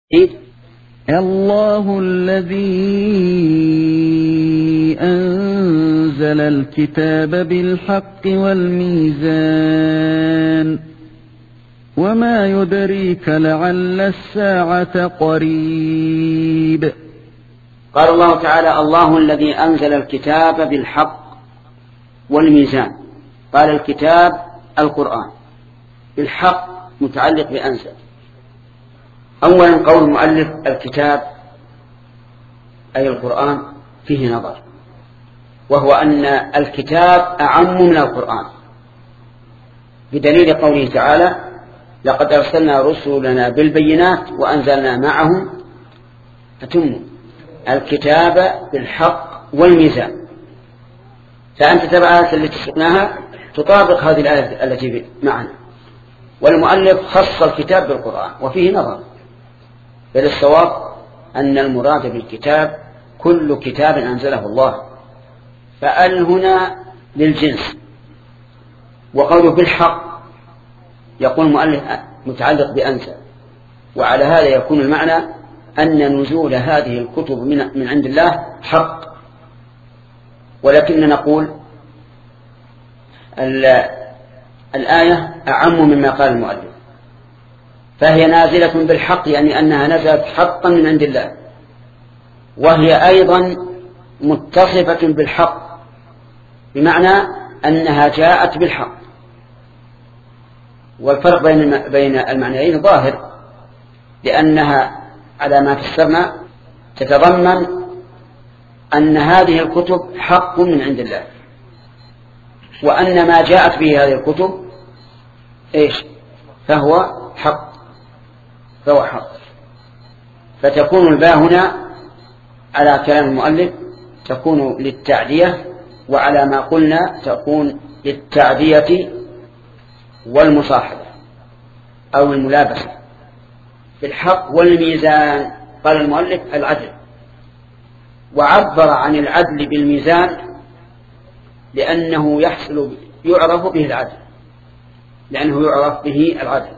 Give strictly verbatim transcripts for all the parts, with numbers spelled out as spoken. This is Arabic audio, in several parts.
الله الذي أنزل الكتاب بالحق والميزان وما يدريك لعل الساعة قريب. قال الله تعالى: الله الذي أنزل الكتاب بالحق والميزان. قال الكتاب القرآن، بالحق متعلق بأنزل. أولا قول المؤلف الكتاب أي القرآن فيه نظر، وهو أن الكتاب أعم من القرآن، بدليل قوله تعالى: لقد أرسلنا رسلنا بالبينات وأنزلنا معهم أتم الكتاب بالحق والميزان. فأنت تبع الآية التي سقناها تطابق هذه الآية التي معنا، والمؤلف خص الكتاب بالقرآن وفيه نظر، بل الصواب أن المراد بالكتاب كل كتاب أنزله الله، فأل هنا للجنس. وقوله بالحق يقول المؤلف متعلق بأنزل، وعلى هذا يكون المعنى أن نزول هذه الكتب من عند الله حق. ولكن نقول الآية أعم مما قال المؤلف، فهي نازلة بالحق، يعني أنها نزلت حقا من عند الله، وهي أيضا متصفة بالحق، بمعنى أنها جاءت بالحق. والفرق بين بين المعنيين ظاهر، لأنها على ما فسرنا تتضمن أن هذه الكتب حق من عند الله، وأن ما جاءت به هذه الكتب إيش؟ فهو حق فهو حق فتكون الباء هنا على كلام المؤلف تكون للتعدية، وعلى ما قلنا تكون للتعدية والمصاحبة أو الملابسة. بالحق والميزان قال المؤلف العدل، وعبر عن العدل بالميزان لأنه يحصل يعرف به العدل لأنه يعرف به العدل.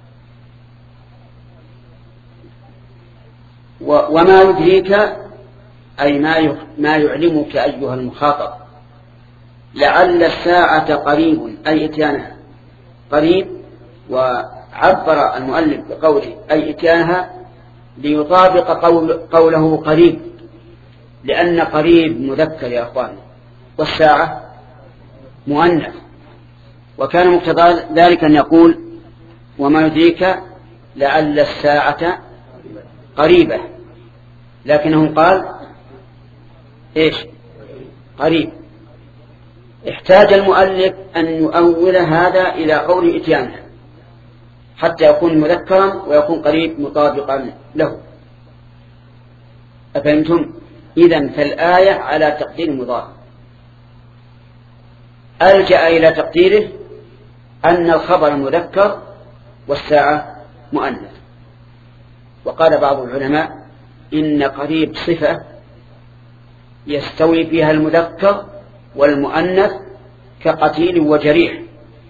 وما يدريك أي ما يعلمك أيها المخاطب لعل الساعة قريب أي إتيانها قريب، وعبر المؤلف بقوله أي إتيانها ليطابق قول قوله قريب، لأن قريب مذكر يا أخوان والساعة مؤنث، وكان مقتضى ذلك أن يقول وما يدريك لعل الساعة قريبة، لكنه قال إيش؟ قريب. احتاج المؤلف أن يؤول هذا إلى قول إتيانها حتى يكون مذكرا ويكون قريب مطابقا له. أفهمتم؟ إذن فالآية على تقدير مضاف، ألجأ إلى تقديره أن الخبر مذكر والساعة مؤنث. وقال بعض العلماء إن قريب صفة يستوي فيها المذكر والمؤنث كقتيل وجريح،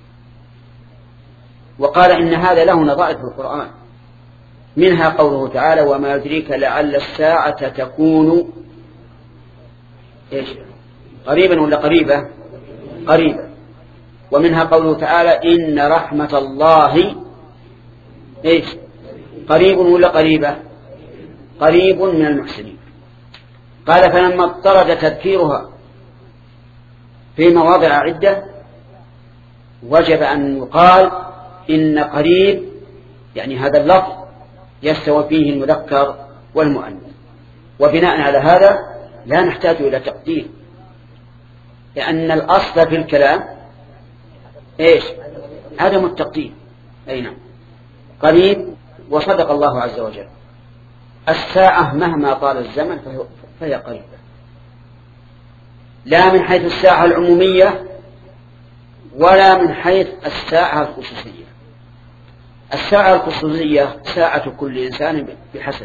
وقال إن هذا له نظائر في القرآن، منها قوله تعالى وما يدريك لعل الساعة تكون إيش؟ قريبا ولا قريبة؟ قريبة. ومنها قوله تعالى إن رحمة الله إيش؟ قريب ولا قريبة؟ قريب من المحسنين. قال فلما اضطرد تذكيرها في مواضع عدة وجب أن يقال إن قريب يعني هذا اللفظ يستوى فيه المذكر والمؤنث، وبناء على هذا لا نحتاج إلى تقدير، لأن الأصل في الكلام إيش؟ عدم التقدير. أي نعم قريب. وصدق الله عز وجل، الساعة مهما طال الزمن فهي قريبة، لا من حيث الساعة العمومية ولا من حيث الساعة الخصوصية. الساعة الخصوصية ساعة كل إنسان بحسب،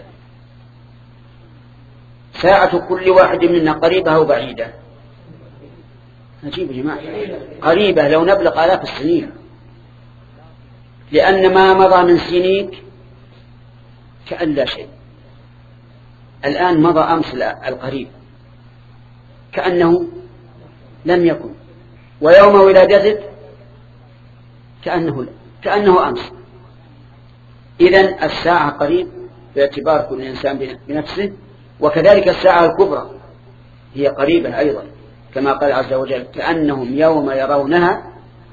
ساعة كل واحد منا قريبة أو بعيدة. عجيب يا جماعة، قريبة لو نبلغ آلاف السنين، لأن ما مضى من سنيك كأن لا شيء. الآن مضى أمس القريب كأنه لم يكن، ويوم ولادتك كأنه كأنه أمس. إذن الساعة قريب باعتبار كل إنسان بنفسه، وكذلك الساعة الكبرى هي قريبة أيضا، كما قال عز وجل كأنهم يوم يرونها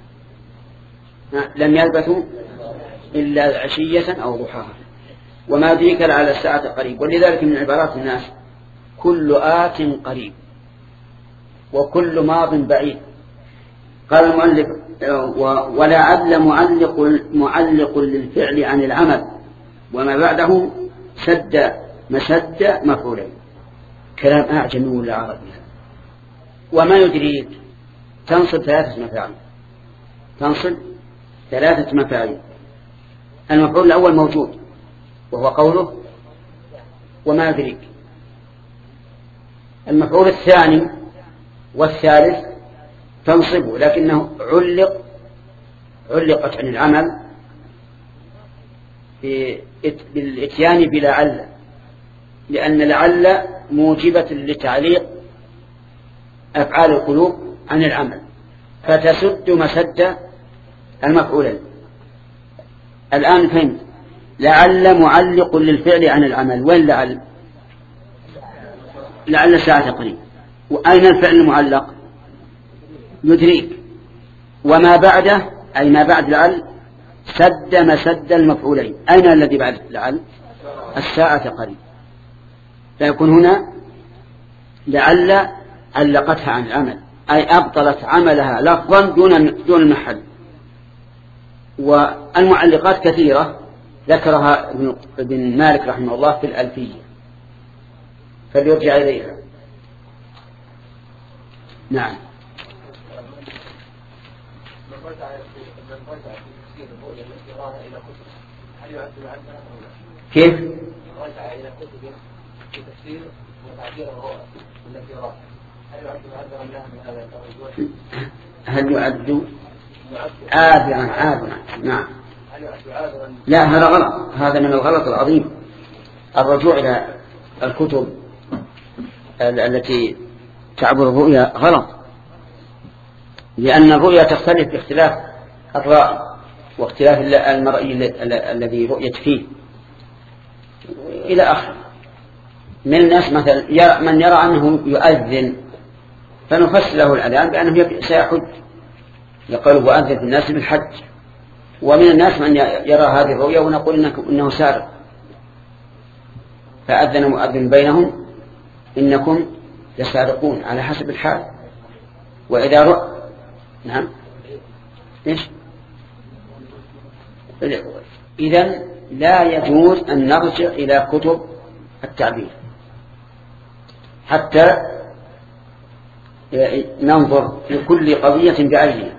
لم يلبثوا إلا عشية أو ضحاها وما يدريك لعل الساعة قريب. ولذلك من عبارات الناس كل آت قريب وكل ماض بعيد. قال المؤلف ولعل معلق معلق للفعل عن العمل وما بعده سد مسد مفعولين. كلام أعجمي ولا عربي. وما يدريك تنصب ثلاثة مفاعيل، تنصب ثلاثة مفاعيل. المفعول الأول موجود وهو قوله وما يدريك. المفعول الثاني والثالث تنصبه لكنه علق علقت عن العمل بالإتيان بلعل، لأن لعل موجبة لتعليق أفعال القلوب عن العمل، فتسد مسد المفعولين. الآن فهمت. لعل معلق للفعل عن العمل. وين لعل؟ لعل الساعة قريب. وأين الفعل المعلق؟ يدريك. وما بعده أي ما بعد لعل سد مسد المفعولين. أين الذي بعد لعل؟ الساعة قريب. فيكون هنا لعل علقتها عن العمل أي أبطلت عملها لفظا دون دون المحل. والمعلقات كثيرة ذكرها ابن مالك رحمه الله في الألفية، فليرجع إليها. نعم. كيف؟ هل يعد عاذرا عاذرا؟ نعم. لا هذا غلط، هذا من الغلط العظيم. الرجوع إلى الكتب التي تعبر الرؤيا غلط، لأن الرؤيا تختلف باختلاف الرأي واختلاف المرئي الذي رؤيت فيه إلى آخر. من الناس مثلا من يرى أنه يؤذن فنفسر له الأذان بأنه سيحج، يقول وأذن في الناس بالحج. ومن الناس من يرى هذه الرؤيا ونقول إنه سارق، فأذن مؤذن بينهم إنكم لسارقون على حسب الحال. وإذا رأى نعم إيش؟ إذن لا يجوز أن نرجع إلى كتب التعبير حتى ننظر في كل قضية بعينها.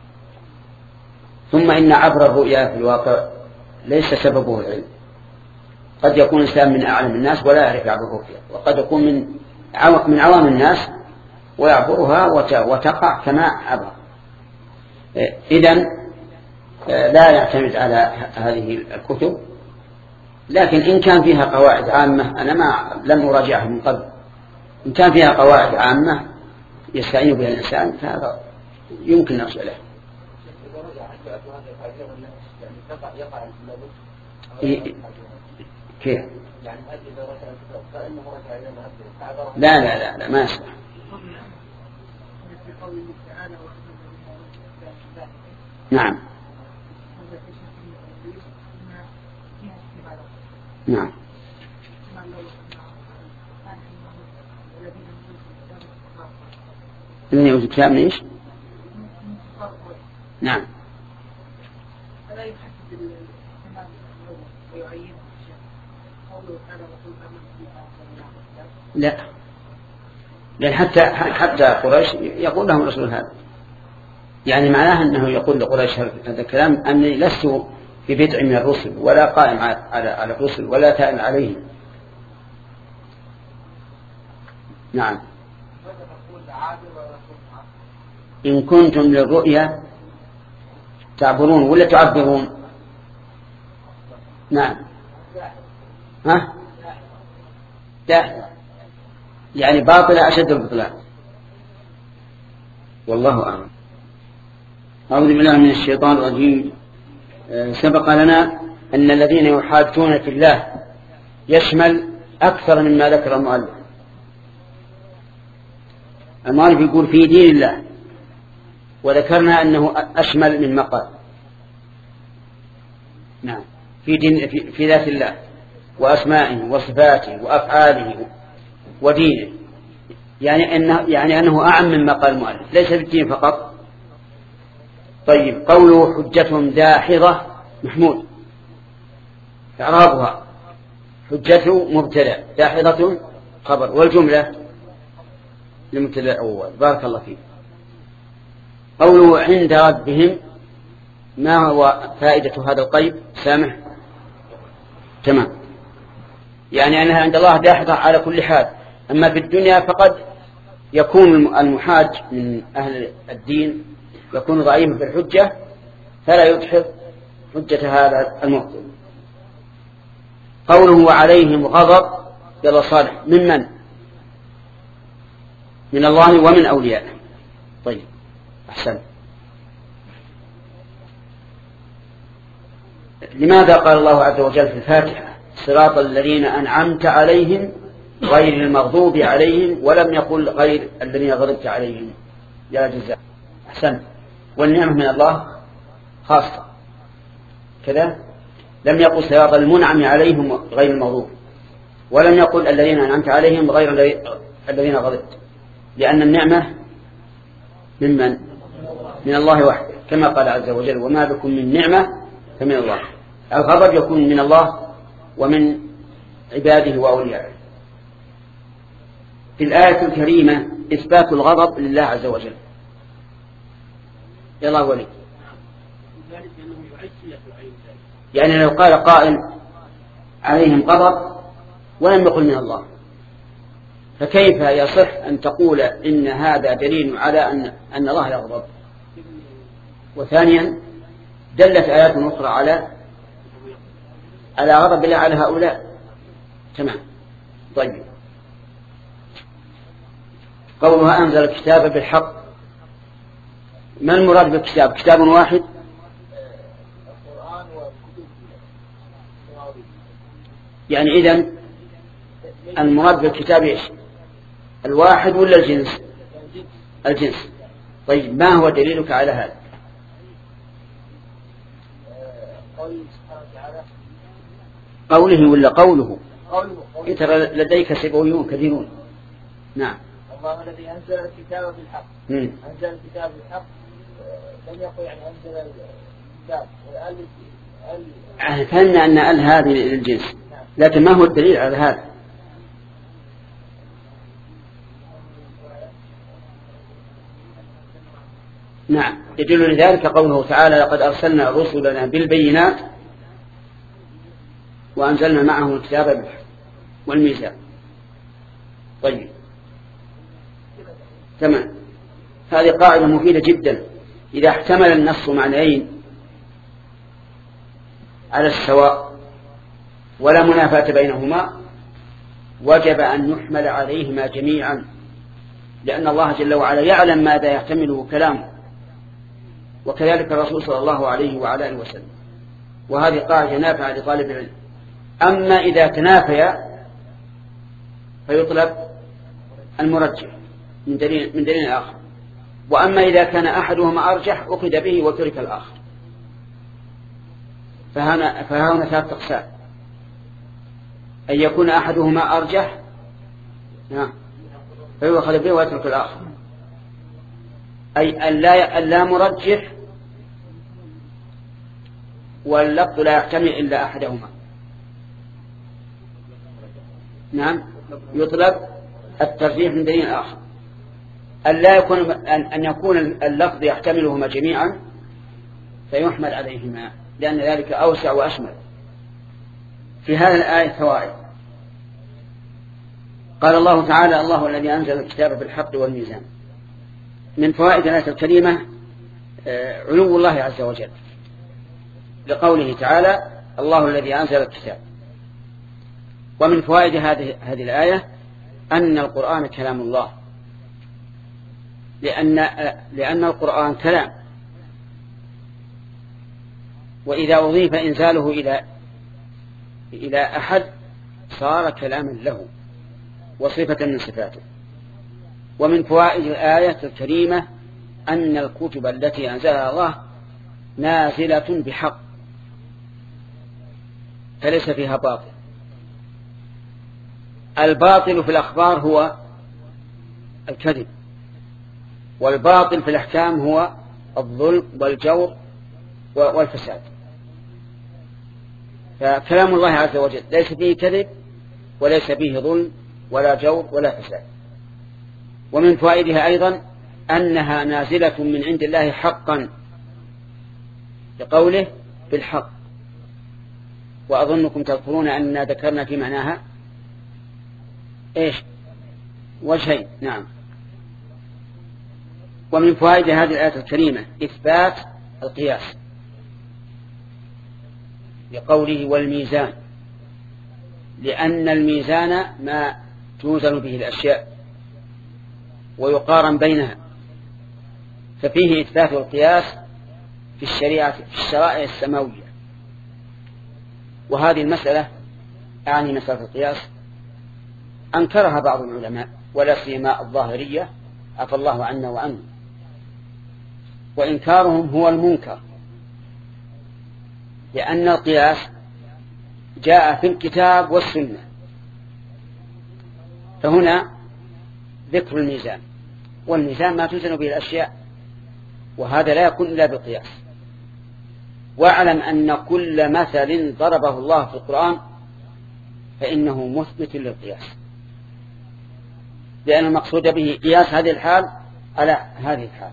ثم إن عبر الرؤيا في الواقع ليس سببه العلم. قد يكون الإنسان من أعلم الناس ولا يعرف عبر الرؤيا، وقد يكون من من عوام الناس ويعبرها وتقع كما عبر. إذن لا يعتمد على هذه الكتب. لكن إن كان فيها قواعد عامة، أنا ما لم أراجعها من قبل، إن كان فيها قواعد عامة يستعين بها الإنسان فهذا يمكن نرجع له. كيف؟ لا لا لا, لا ما يصلح. نعم نعم إني أوجد كلام ليش؟ نعم. لا، لأن حتى حتى قريش يقول لهم رسول هذا، يعني معناه أنه يقول لقريش هذا الكلام أني لست في بدع من الرسل ولا قائم على على الرسل ولا تائم عليهم. نعم. إن كنتم للرؤيا تعبرون ولا تعبرون؟ نعم ها داحضة يعني باطلة أشد البطلان. والله أعلم. أعوذ بالله من الشيطان الرجيم. سبق لنا أن الذين يحادثون في الله يشمل أكثر مما ذكر المؤلف. المؤلف يقول في دين الله، وذكرنا أنه أشمل من مقال. نعم، في, دين في, في ذات الله وأسمائه وصفاته وأفعاله ودينه، يعني أنه, يعني أنه أعم من مقال المؤلف، ليس في الدين فقط. طيب، قوله حجة داحضة محمود، إعرابها حجة مبتدأ داحضة خبر، والجملة لمبتدأ الأول. بارك الله فيك. قوله عند ربهم، ما هو فائدة هذا القيد؟ سامح تمام، يعني أنها عند الله داحضة على كل حال. أما في الدنيا فقد يكون المحاج من أهل الدين يكون ضعيفا في الحجة فلا يدحض حجة هذا المبطل. قوله وعليهم غضب، يلا صالح، من من؟ من الله ومن أوليائه. طيب أحسن. لماذا قال الله عز وجل في الفاتحة صراط الذين أنعمت عليهم غير المغضوب عليهم، ولم يقل غير الذين غضبت عليهم؟ يا جزاء أحسن. والنعمة من الله خاصة كذا، لم يقل صراط المنعم عليهم غير المغضوب، ولم يقل الذين أنعمت عليهم غير الذين غضبت، لأن النعمة من من؟ من الله وحده، كما قال عز وجل وما بكم من نعمة فمن الله. الغضب يكون من الله ومن عباده وأوليائه. في الآية الكريمة إثبات الغضب لله عز وجل. يلا ولي. يعني لو قال قائل عليهم غضب ولم يقل من الله، فكيف يصح أن تقول إن هذا دليل على أن أن الله يغضب؟ وثانيا دلت آيات أخرى على على غضب الله على هؤلاء. تمام. طيب، قولها أنزل الكتاب بالحق، ما المراد بالكتاب؟ كتاب واحد؟ يعني إذن المراد بالكتاب إيش؟ الواحد ولا الجنس؟ الجنس. طيب، ما هو دليلك على هذا؟ قوله ولا قوله؟ ترى لديك سبعيون كثيرون. نعم. الله الذي أنزل الكتاب بالحق. مم. أنزل الكتاب بالحق، لم يقل يعني أنزل الكتاب. فهمنا أن ال هذه للجنس، لكن ما هو الدليل على هذا؟ نعم، يدل لذلك قوله تعالى لقد أرسلنا رسلنا بالبينات وأنزلنا معهم الكتاب بالحق والميزان. طيب تمام، هذه قاعدة مفيدة جدا. إذا احتمل النص معنيين على السواء ولا منافاة بينهما وجب أن يحمل عليهما جميعا، لأن الله جل وعلا يعلم ماذا يحتمله كلامه، وكذلك الرسول صلى الله عليه وعلى آله وسلم. وهذه قاعدة نافعة لطالب العلم. أما إذا تنافيا فيطلب المرجح من دليل, من دليل آخر، وأما إذا كان أحدهما أرجح أخذ به وترك الآخر. فهنا, فهنا ثلاث أقسام: أن يكون أحدهما أرجح فيؤخذ به ويترك الآخر، أي أن لا, أن لا مرجح واللفظ لا يحتمل إلا أحدهما. نعم، يطلب الترجيح من دليل آخر. أن لا يكون أن يكون اللفظ يحتملهما جميعا فيحمل عليهما، لأن ذلك أوسع وأشمل. في هذه الآية فوائد. قال الله تعالى الله الذي أنزل الكتاب بالحق والميزان. من فوائد الآية الكريمة علو الله عز وجل، لقوله تعالى الله الذي أنزل الكتاب. ومن فوائد هذه هذه الآية أن القرآن كلام الله، لأن لأن القرآن كلام، وإذا أضيف إنزاله إلى إلى أحد صار كلاما له وصفة من صفاته. ومن فوائد الآية الكريمة أن الكتب التي أنزلها الله نازلة بحق فليس فيها باطل. الباطل في الأخبار هو الكذب، والباطل في الأحكام هو الظلم والجور والفساد. فكلام الله عز وجل ليس فيه كذب وليس فيه ظلم ولا جور ولا فساد. ومن فوائدها أيضا أنها نازلة من عند الله حقا لقوله بالحق. وأظنكم تذكرون أننا ذكرنا في معناها إيش وجهين. نعم. ومن فوائد هذه الآية الكريمة إثبات القياس لقوله والميزان، لأن الميزان ما توزن به الأشياء ويقارن بينها، ففيه إثبات القياس في الشريعة في الشرائع السماوية. وهذه المسألة أعني مسألة القياس أنكرها بعض العلماء ولا سيما الظاهرية عفى الله عنا وعنه، وإنكارهم هو المنكر، لأن القياس جاء في الكتاب والسنة. فهنا ذكر الميزان، والميزان ما توزن به الأشياء، وهذا لا يكون إلا بالقياس. واعلم أن كل مثل ضربه الله في القرآن فإنه مثبت للقياس، لأن المقصود به قياس هذه الحال على هذه الحال.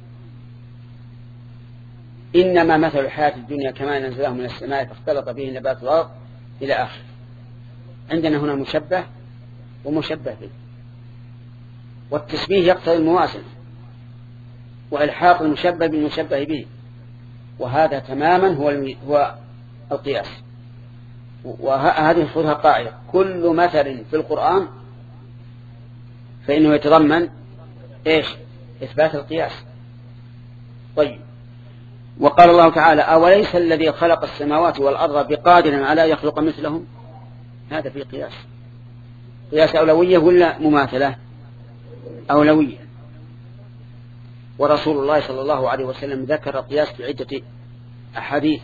إنما مثل الحياة الدنيا كما نزله من السماء فاختلط به نبات الأرض إلى آخر. عندنا هنا مشبه ومشبه به، والتشبيه يقتضي الموازنة وإلحاق المشبه بالمشبه به، وهذا تماما هو هو القياس. وهذه خذها قاعدة: كل مثل في القرآن فإنه يتضمن إيش؟ إثبات القياس. طيب، وقال الله تعالى: أوليس الذي خلق السماوات والأرض بقادر على يخلق مثلهم؟ هذا في قياس. قياس أولوية ولا مماثلة؟ أولوية. ورسول الله صلى الله عليه وسلم ذكر القياس في عدة أحاديث،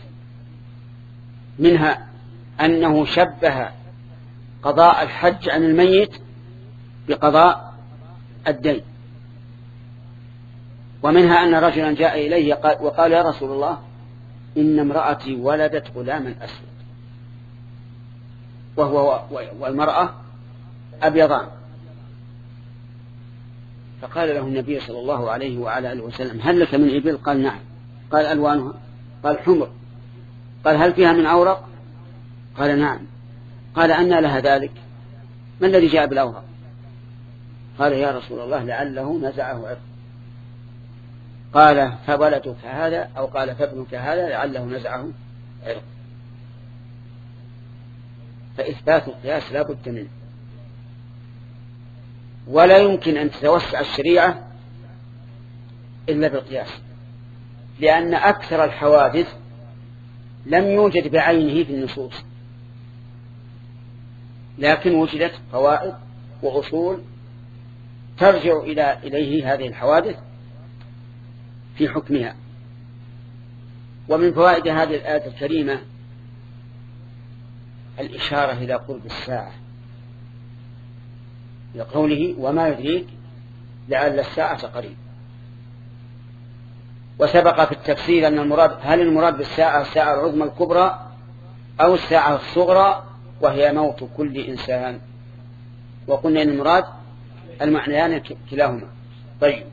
منها أنه شبه قضاء الحج عن الميت بقضاء الدين، ومنها أن رجلا جاء إليه وقال: يا رسول الله، إن امرأتي ولدت غلاما أسود، وهو والمرأة أبيضان. فقال له النبي صلى الله عليه وعلى آله وسلم: هل لك من إبل؟ قال: نعم. قال: ألوانها؟ قال: حمر. قال: هل فيها من أورق؟ قال: نعم. قال: أنى لها ذلك؟ ما الذي جاء بالأورق؟ قال: يا رسول الله، لعله نزعه عرق. قال: فولدك هذا، أو قال: فابنك هذا لعله نزعه عرق. فإثبات القياس لا بد منه، ولا يمكن أن تتوسع الشريعة إلا بالقياس، لأن أكثر الحوادث لم يوجد بعينه في النصوص، لكن وجدت قواعد وأصول ترجع إلى إليه هذه الحوادث في حكمها. ومن فوائد هذه الآية الكريمة الإشارة إلى قرب الساعة، لقوله: وما يدريك لعل الساعة قريب. وسبق في التفسير أن المراد هل المراد بالساعة الساعة العظمى الكبرى أو الساعة الصغرى وهي موت كل إنسان، وقلنا أن المراد المعنيان كلاهما. طيب،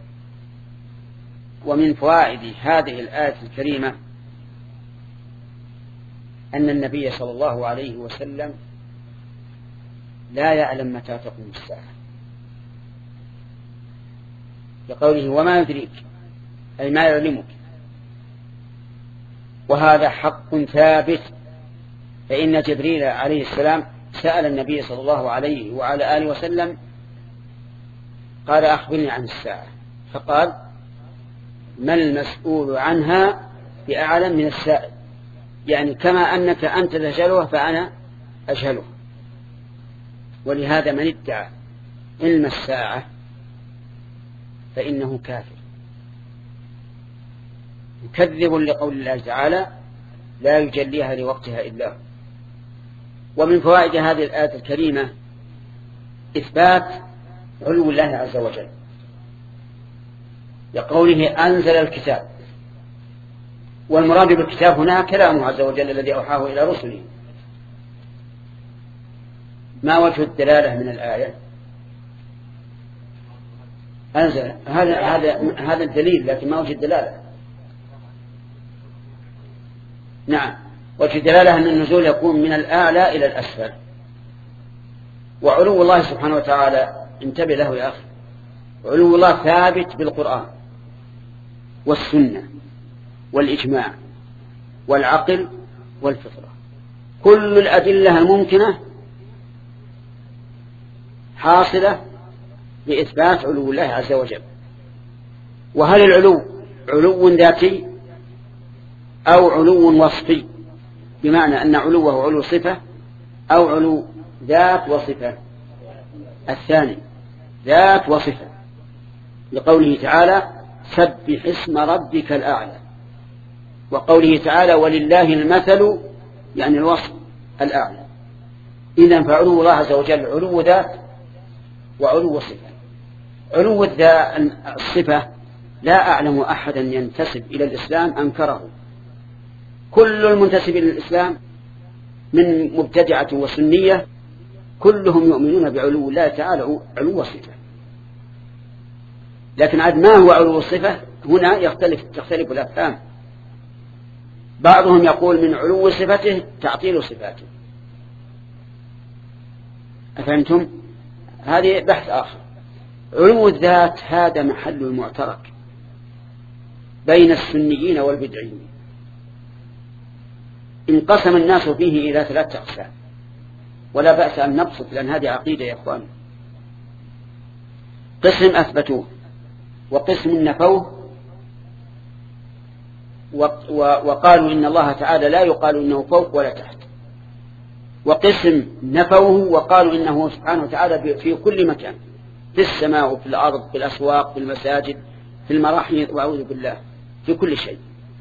ومن فوائد هذه الآية الكريمة أن النبي صلى الله عليه وسلم لا يعلم متى تقوم الساعة، لقوله: وما يدريك، أي ما يعلمك. وهذا حق ثابت، فإن جبريل عليه السلام سأل النبي صلى الله عليه وعلى آله وسلم قال أخبرني عن الساعة، فقال ما المسؤول عنها بأعلم من السائل، يعني كما أنك أنت تجهلها فأنا أجهله. ولهذا من ادعى علم الساعة فإنه كافر مكذب لقول الله تعالى لا يجليها لوقتها إلا هو. ومن فوائد هذه الآية الكريمة إثبات علو الله عز وجل لقوله أنزل الكتاب، والمراد بالكتاب هنا كلامه عز وجل الذي أوحاه إلى رسله. ما وجه الدلالة من الآية؟ أنزل، هذا هذا هذا الدليل، لكن ما وجه الدلالة؟ نعم، وجه الدلالة أن النزول يكون من الأعلى إلى الأسفل. وعلو الله سبحانه وتعالى انتبه له يا أخي، علو الله ثابت بالقرآن والسنة والإجماع والعقل والفطرة، كل الأدلة الممكنة حاصلة لإثبات علو الله عز وجل. وهل العلو علو ذاتي أو علو وصفي، بمعنى أن علوه علو صفة أو علو ذات وصفة؟ الثاني، ذات وصفة، لقوله تعالى سبح اسم ربك الأعلى، وقوله تعالى ولله المثل يعني الوصف الأعلى. إذن فعلو الله عز وجل علو ذات وعلو صفة. علو الصفة لا أعلم أحدا ينتسب إلى الإسلام أنكره، كل المنتسب إلى الإسلام من مبتدعة وسنية كلهم يؤمنون بعلو الله تعالى علو الصفة. لكن عاد ما هو علو الصفة؟ هنا يختلف تختلف الأفهام. بعضهم يقول من علو صفته تعطيل صفاته. أفهمتم؟ هذه بحث آخر. علو الذات هذا محل المعترك بين السنيين والبدعيين، انقسم الناس فيه إلى ثلاثة أقسام، ولا بأس أن نبسط لأن هذه عقيدة يا أخوان. قسم أثبتوه، وقسم نفوه وقالوا إن الله تعالى لا يقال إنه فوق ولا تحت، وقسم نفوه وقالوا إنه سبحانه وتعالى في كل مكان، في السماء وفي الأرض، في الأسواق، في المساجد، في المراحيض، وأعوذ بالله في كل شيء.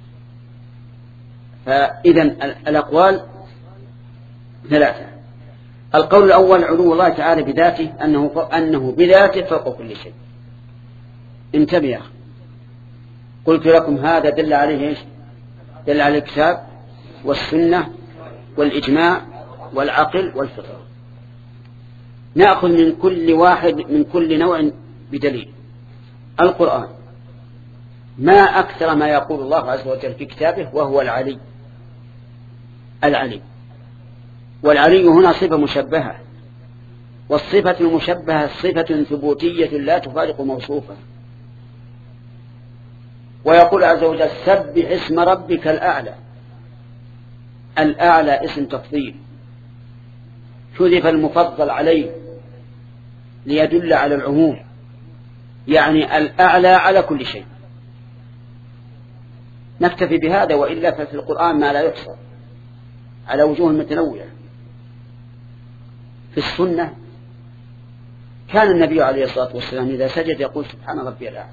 فإذا الأقوال ثلاثة. القول الأول علو الله تعالى بذاته، أنه, أنه بذاته فوق كل شيء. انتبه، قلت لكم هذا دل عليه إيش؟ دل على الكتاب والسنة والإجماع والعقل والفطرة. نأخذ من كل واحد من كل نوع بدليل. القرآن ما أكثر ما يقول الله عز وجل في كتابه وهو العلي. العلي، والعلي هنا صفة مشبهة، والصفة المشبهة صفة ثبوتية لا تفارق موصوفا. ويقول عز وجل سبح اسم ربك الأعلى. الأعلى اسم تفضيل، حذف المفضل عليه ليدل على العموم، يعني الأعلى على كل شيء. نكتفي بهذا، وإلا ففي القرآن ما لا يحصى على وجوه متنوعة. في السنة كان النبي عليه الصلاة والسلام إذا سجد يقول سبحان ربي الأعلى.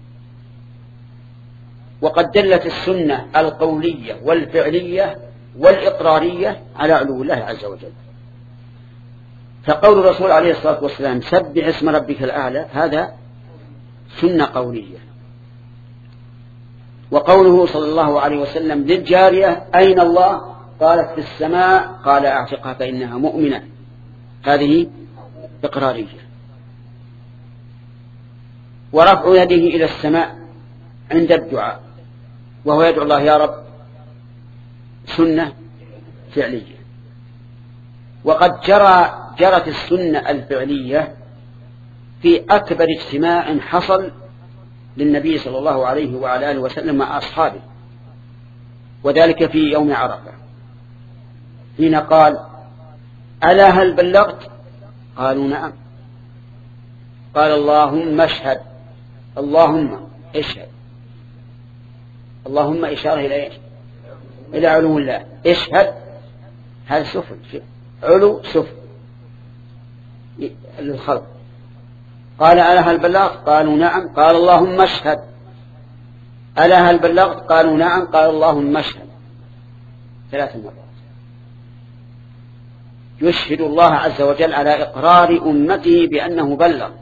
وقد دلت السنة القولية والفعلية والإقرارية على علو الله عز وجل. فقول الرسول عليه الصلاة والسلام سبح اسم ربك الأعلى هذا سنة قولية. وقوله صلى الله عليه وسلم للجارية أين الله؟ قالت في السماء، قال أعتقها فإنها مؤمنة، هذه إقرارية. ورفع يده إلى السماء عند الدعاء وهو يدعو الله يا رب سنة فعلية. وقد جرى جرت السنة الفعلية في أكبر اجتماع حصل للنبي صلى الله عليه وعلى آله وسلم مع أصحابه، وذلك في يوم عرفة حين قال ألا هل بلغت؟ قالوا نعم. قال اللهم اشهد. اللهم اشهد. اللهم إشارة إلى إيش؟ إلى علو الله. اشهد هذا سفل، علو سفل للخلق. قال ألا هل بلغت؟ قالوا نعم. قال اللهم اشهد. ألا هل بلغت؟ قالوا نعم. قال اللهم اشهد. ثلاث مرات يشهد الله عز وجل على إقرار أمته بأنه بلغ.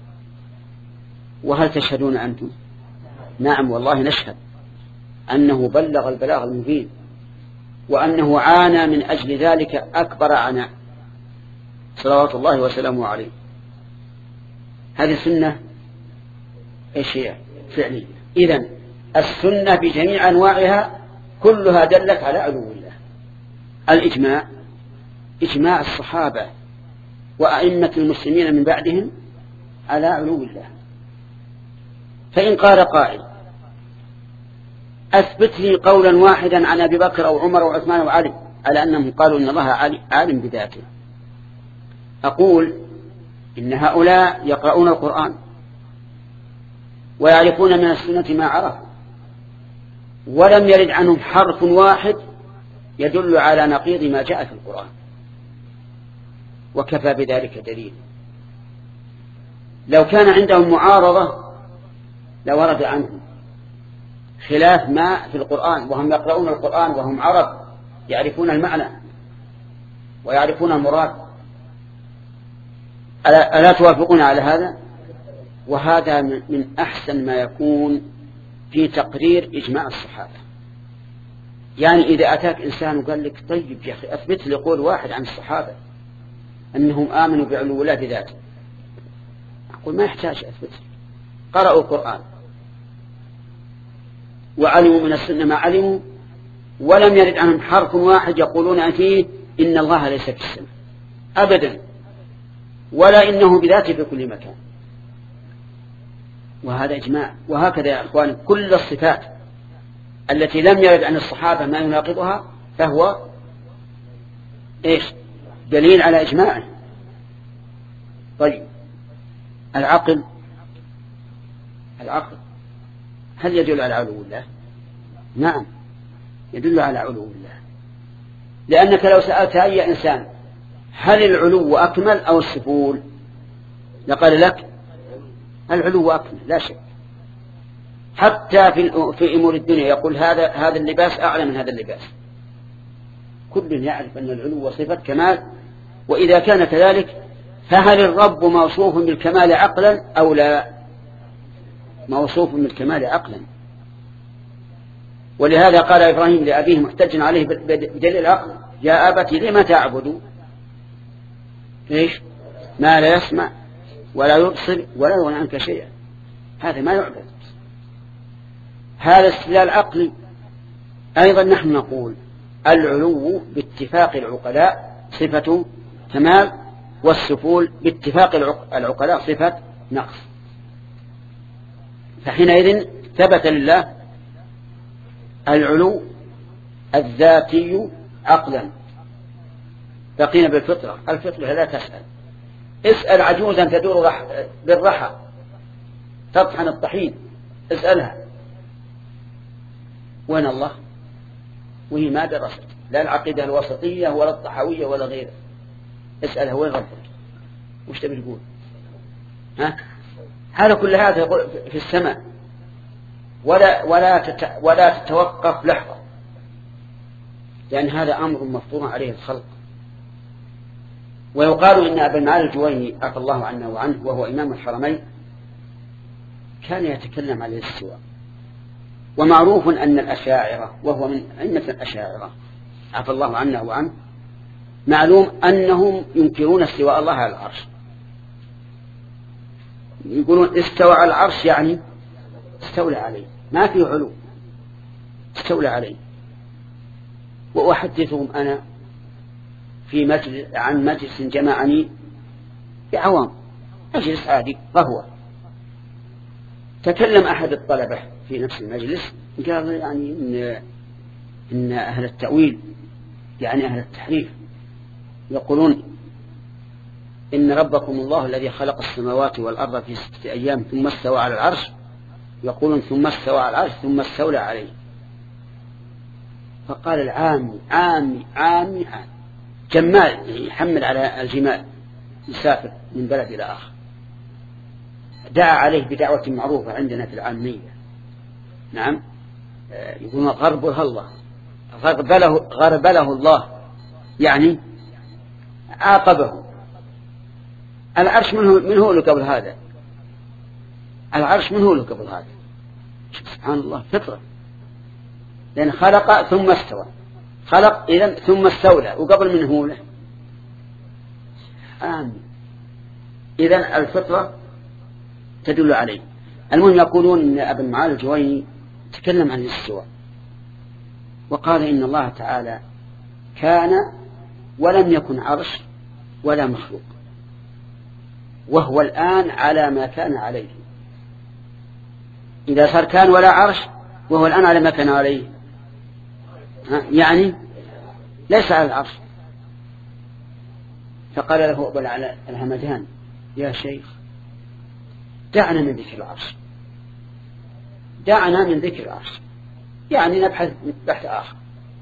وهل تشهدون أنتم؟ نعم والله نشهد أنه بلغ البلاغ المبين، وأنه عانى من أجل ذلك أكبر عناء صلوات الله وسلامه عليه. هذه سنة إيش هي؟ فعلية. إذن السنة بجميع أنواعها كلها دلت على علو الله. الإجماع إجماع الصحابة وأئمة المسلمين من بعدهم على علو الله. فإن قال قائل أثبت لي قولا واحدا عن أبي بكر أو عمر أو عثمان وعلي على أنهم قالوا إن الله عالم بذاته، أقول إن هؤلاء يقرؤون القرآن ويعرفون من السنة ما عرفوا، ولم يرد عنهم حرف واحد يدل على نقيض ما جاء في القرآن، وكفى بذلك دليل. لو كان عندهم معارضة لورد عنهم خلاف ما في القرآن، وهم يقرؤون القرآن وهم عرب يعرفون المعنى ويعرفون المراد. ألا توافقون على هذا؟ وهذا من أحسن ما يكون في تقرير إجماع الصحابة. يعني إذا أتاك إنسان وقال لك طيب يا أخي أثبت لي قول واحد عن الصحابة أنهم آمنوا بعلو الله بذاته، أقول ما يحتاج أثبت. قرأوا القرآن وعلموا من السنة ما علموا، ولم يرد عنهم حرف واحد يقولون فيه إن الله ليس في السماء أبدا، ولا إنه بذاته في كل مكان. وهذا إجماع. وهكذا يا أخوان كل الصفات التي لم يرد عن الصحابة ما يناقضها فهو إيش؟ دليل على إجماعه. طيب العقل، العقل هل يدل على علو الله؟ نعم يدل على علو الله، لأنك لو سألت أي إنسان هل العلو أكمل أو السفول لقال لك العلو أكمل لا شك. حتى في في أمور الدنيا يقول هذا هذا اللباس أعلى من هذا اللباس. كل يعرف أن العلو صفة كمال، وإذا كان كذلك فهل الرب موصوف بالكمال عقلا أو لا؟ موصوف بالكمال عقلا. ولهذا قال إبراهيم لأبيه محتجا عليه بدليل العقل يا أبت لما تعبد إيش ما لا يسمع ولا يبصر ولا يغني عنك شيئا. هذا ما يعبد. هذا استدلال عقلي. أيضا نحن نقول العلو باتفاق العقلاء صفة كمال، والسفول باتفاق العقلاء صفة نقص. فحينئذ ثبت لله العلو الذاتي عقلا. بقينا بالفطرة. الفطرة لا تسأل. اسأل عجوزا تدور بالرحى تطحن الطحين، اسألها وين الله؟ وهي ما درست لا العقيدة الوسطية ولا الطحاوية ولا غيره. اسألها وين ربك؟ وش تبي تقول؟ ها؟ هذا كل هذا في السماء، ولا ولا تت ولا تتوقف لحظة، لأن هذا أمر مفطور عليه الخلق. ويقال إن أبا المعالي الجويني عفى الله عنه وعنه وهو إمام الحرمين كان يتكلم عن الاستواء. ومعروف أن الأشاعرة وهو من أئمة الأشاعرة عفى الله عنه وعنه معلوم أنهم ينكرون استواء الله على العرش. يقولون استوى على العرش يعني استولى عليه، ما في علو، استولى عليه. وأحدثهم أنا في مجلس عن مجلس جمعني بعوام، مجلس عادي قهوة، تكلم أحد الطلبة في نفس المجلس قال يعني إن, إن أهل التأويل يعني أهل التحريف يقولون إن ربكم الله الذي خلق السماوات والأرض في ستة أيام ثم استوى على العرش، يقولون ثم استوى على العرش ثم استولى عليه. فقال العامي عامي عامي عامي جمال يحمل على الجمال يسافر من بلد إلى آخر، دعا عليه بدعوة معروفة عندنا في العامية، نعم، يقولون غربله الله، غربله, غربله الله، يعني عاقبه. العرش منه منه له قبل هذا، العرش منه له قبل هذا، سبحان الله، فطرة. لأن خلق ثم استوى، خلق إذن ثم استولى، وقبل منه له. آمين. إذن الفطرة تدل عليه. المهم يقولون أن ابن معاذ الجويني تكلم عن الاستواء وقال إن الله تعالى كان ولم يكن عرش ولا مخلوق، وهو الآن على ما كان عليه. إذا صار كان ولا عرش وهو الآن على ما كان عليه، يعني ليس على العرش. فقال له أبو الهمدان يا شيخ دعنا من ذكر العرش، دعنا من ذكر العرش، يعني نبحث بحث آخر،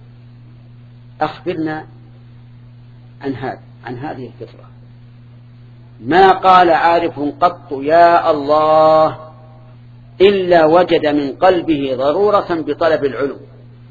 أخبرنا عن هذا عن هذه الفطرة. ما قال عارف قط يا الله إلا وجد من قلبه ضرورة بطلب العلو.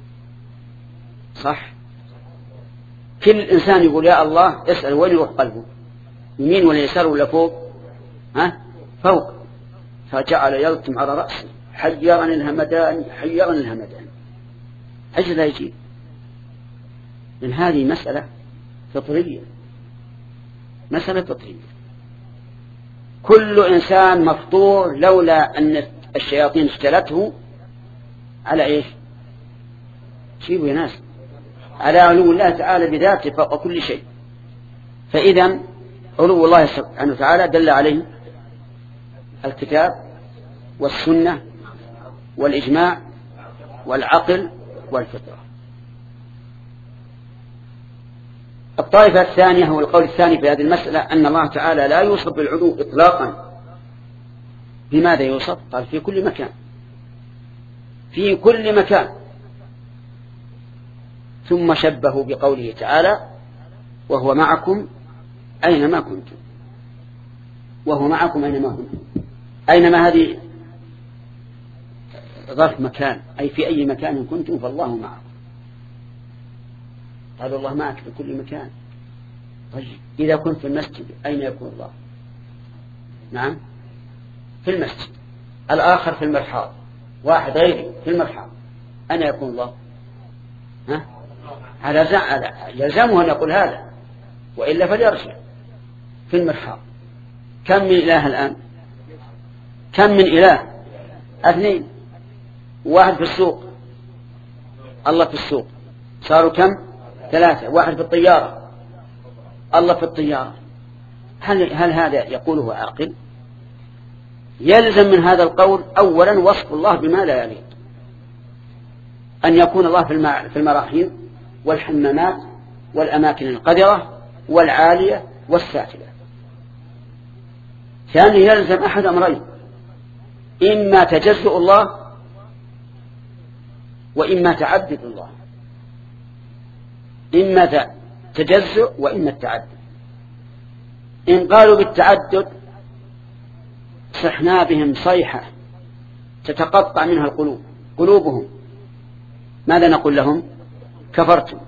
صح، كل إنسان يقول يا الله اسأل وين يروح قلبه، يمين ولا يسار ولا فوق؟ ها فوق. فجعل يلطم على رأسه حيرني الهمدان حيرني الهمدان. أجل لا يجيب، من هذه مسألة فطرية، مسألة فطرية. كل إنسان مفطور لولا أن الشياطين اشتلته على إيش؟ شيبوا يا ناس، على علو الله تعالى بذاته فوق كل شيء. فإذا علو الله سبحانه وتعالى دل عليه الكتاب والسنة والإجماع والعقل والفطرة. الطائفة الثانية هو القول الثاني في هذه المسألة أن الله تعالى لا يوصف بالعلو إطلاقا. بماذا يوصف؟ قال في كل مكان، في كل مكان. ثم شبهوا بقوله تعالى وهو معكم أينما كنتم، وهو معكم أينما كنتم. أينما هذه ظرف مكان، أي في أي مكان كنتم فالله معكم. قال الله معك في كل مكان. طيب إذا كنت في المسجد أين يكون الله؟ نعم في المسجد. الآخر في المرحاض، واحد غيري في المرحاض، أين يكون الله؟ ها؟ على زعل يلزمه أن يقول هذا، وإلا فليرجع. في المرحاض. كم من إله الآن؟ كم من إله؟ اثنين. واحد في السوق، الله في السوق، صاروا كم؟ ثلاثة. واحد في الطيارة، الله في الطيارة. هل, هل هذا يقوله عاقل؟ يلزم من هذا القول أولا وصف الله بما لا يليق، أن يكون الله في المراحيض والحمامات والأماكن القذرة والعالية والسافلة. ثانيا يلزم أحد أمرين، إما تجزؤ الله وإما تعدد الله، إما تجزؤ وإما التعدد. إن قالوا بالتعدد صحنا بهم صيحة تتقطع منها القلوب قلوبهم، ماذا نقول لهم؟ كفرتم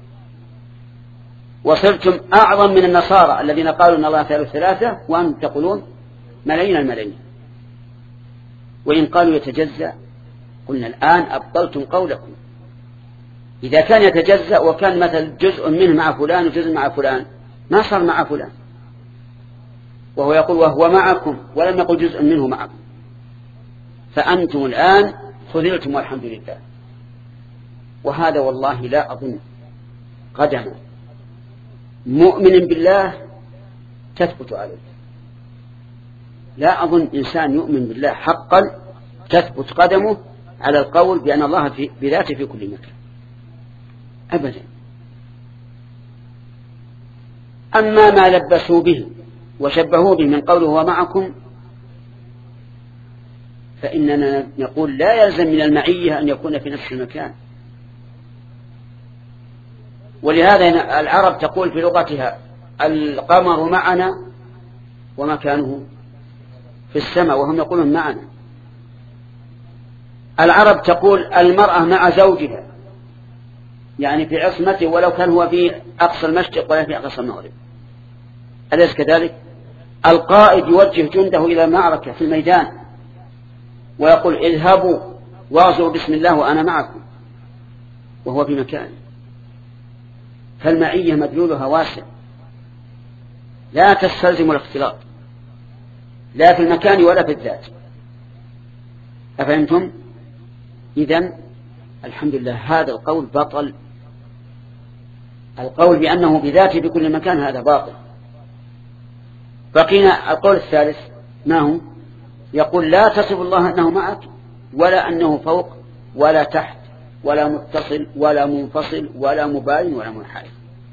وصرتم أعظم من النصارى الذين قالوا إن الله ثالث ثلاثة وأنتم تقولون ملايين الملايين. وإن قالوا يتجزأ قلنا الآن أبطلتم قولكم. إذا كان يتجزأ وكان مثل جزء منه مع فلان وجزء مع فلان ما صار مع فلان، وهو يقول وهو معكم ولم يقل جزء منه معكم، فأنتم الآن خذلتم والحمد لله. وهذا والله لا أظن قدم مؤمن بالله تثبت عليه، لا أظن إنسان يؤمن بالله حقا تثبت قدمه على القول بأن الله في بذاته في كل مكان أبدا. أما ما لبسوا به وشبهوا به من قوله هو معكم، فإننا نقول لا يلزم من المعية أن يكون في نفس المكان. ولهذا العرب تقول في لغتها القمر معنا ومكانه في السماء، وهم يقولون معنا. العرب تقول المرأة مع زوجها، يعني في عصمته ولو كان هو في أقصى المشرق ولا في أقصى المغرب. أليس كذلك؟ القائد يوجه جنده إلى المعركة في الميدان ويقول اذهبوا واغزوا بسم الله وأنا معكم، وهو في مكانه. فالمعية مدلولها واسع لا تستلزم الاختلاط لا في المكان ولا في الذات. أفهمتم؟ إذن الحمد لله هذا القول بطل. القول بأنه بذاته بكل مكان هذا باطل. بقينا القول الثالث ما هو؟ يقول لا تصف الله أنه معك ولا أنه فوق ولا تحت ولا متصل ولا منفصل ولا مباين ولا منحرف.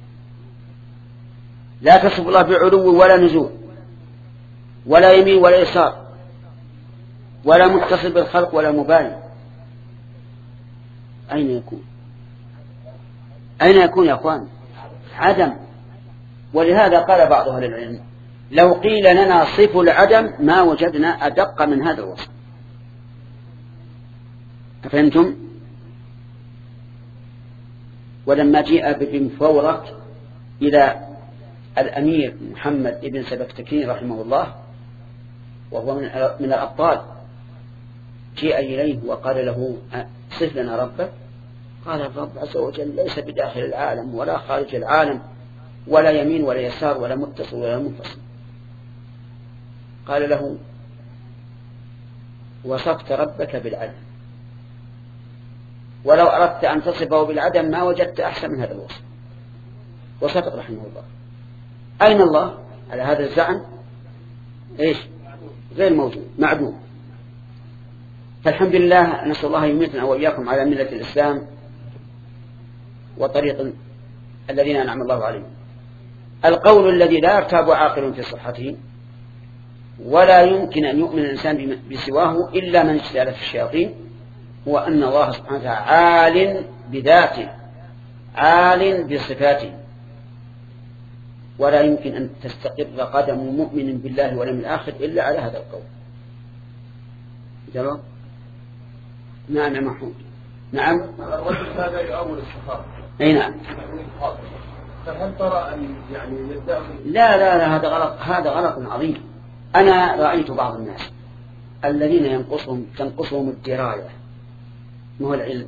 لا تصف الله بعلو ولا نزول ولا يمين ولا يسار ولا متصل بالخلق ولا مباين. أين يكون؟ أين يكون يا أخوان؟ عدم. ولهذا قال بعض أهل العلم لو قيل لنا صفوا العدم ما وجدنا أدق من هذا الوصف. أفهمتم؟ ولما جاء بمفورة إلى الأمير محمد بن سبكتكين رحمه الله وهو من من الأبطال، جاء إليه وقال له صف لنا ربك. قال الرب عز وجل ليس بداخل العالم ولا خارج العالم ولا يمين ولا يسار ولا متصل ولا منفصل. قال له وصفت ربك بالعدم، ولو أردت أن تصفه بالعدم ما وجدت أحسن من هذا الوصف. وصدق رحمه الله. أين الله على هذا الزعم؟ إيش؟ غير موجود، معدوم. فالحمد لله نسأل الله يميتنا وإياكم على ملة الإسلام وطريق الذين أنعم الله عليهم. القول الذي لا يرتاب عاقل في صحته ولا يمكن أن يؤمن الإنسان بسواه إلا من اجتال في الشياطين هو أن الله سبحانه وتعالى عال بذاته عال بصفاته، ولا يمكن أن تستقر قدم مؤمن بالله واليوم الآخر إلا على هذا القول. جواب؟ نعم يا محمود. نعم. الرجل هذا يؤول الصحابة. أي نعم. فهل ترى أن يعني يدعي؟ لا لا لا هذا غلط، هذا غلط عظيم. أنا رأيت بعض الناس الذين ينقصهم تنقصهم الدراية ما هو العلم.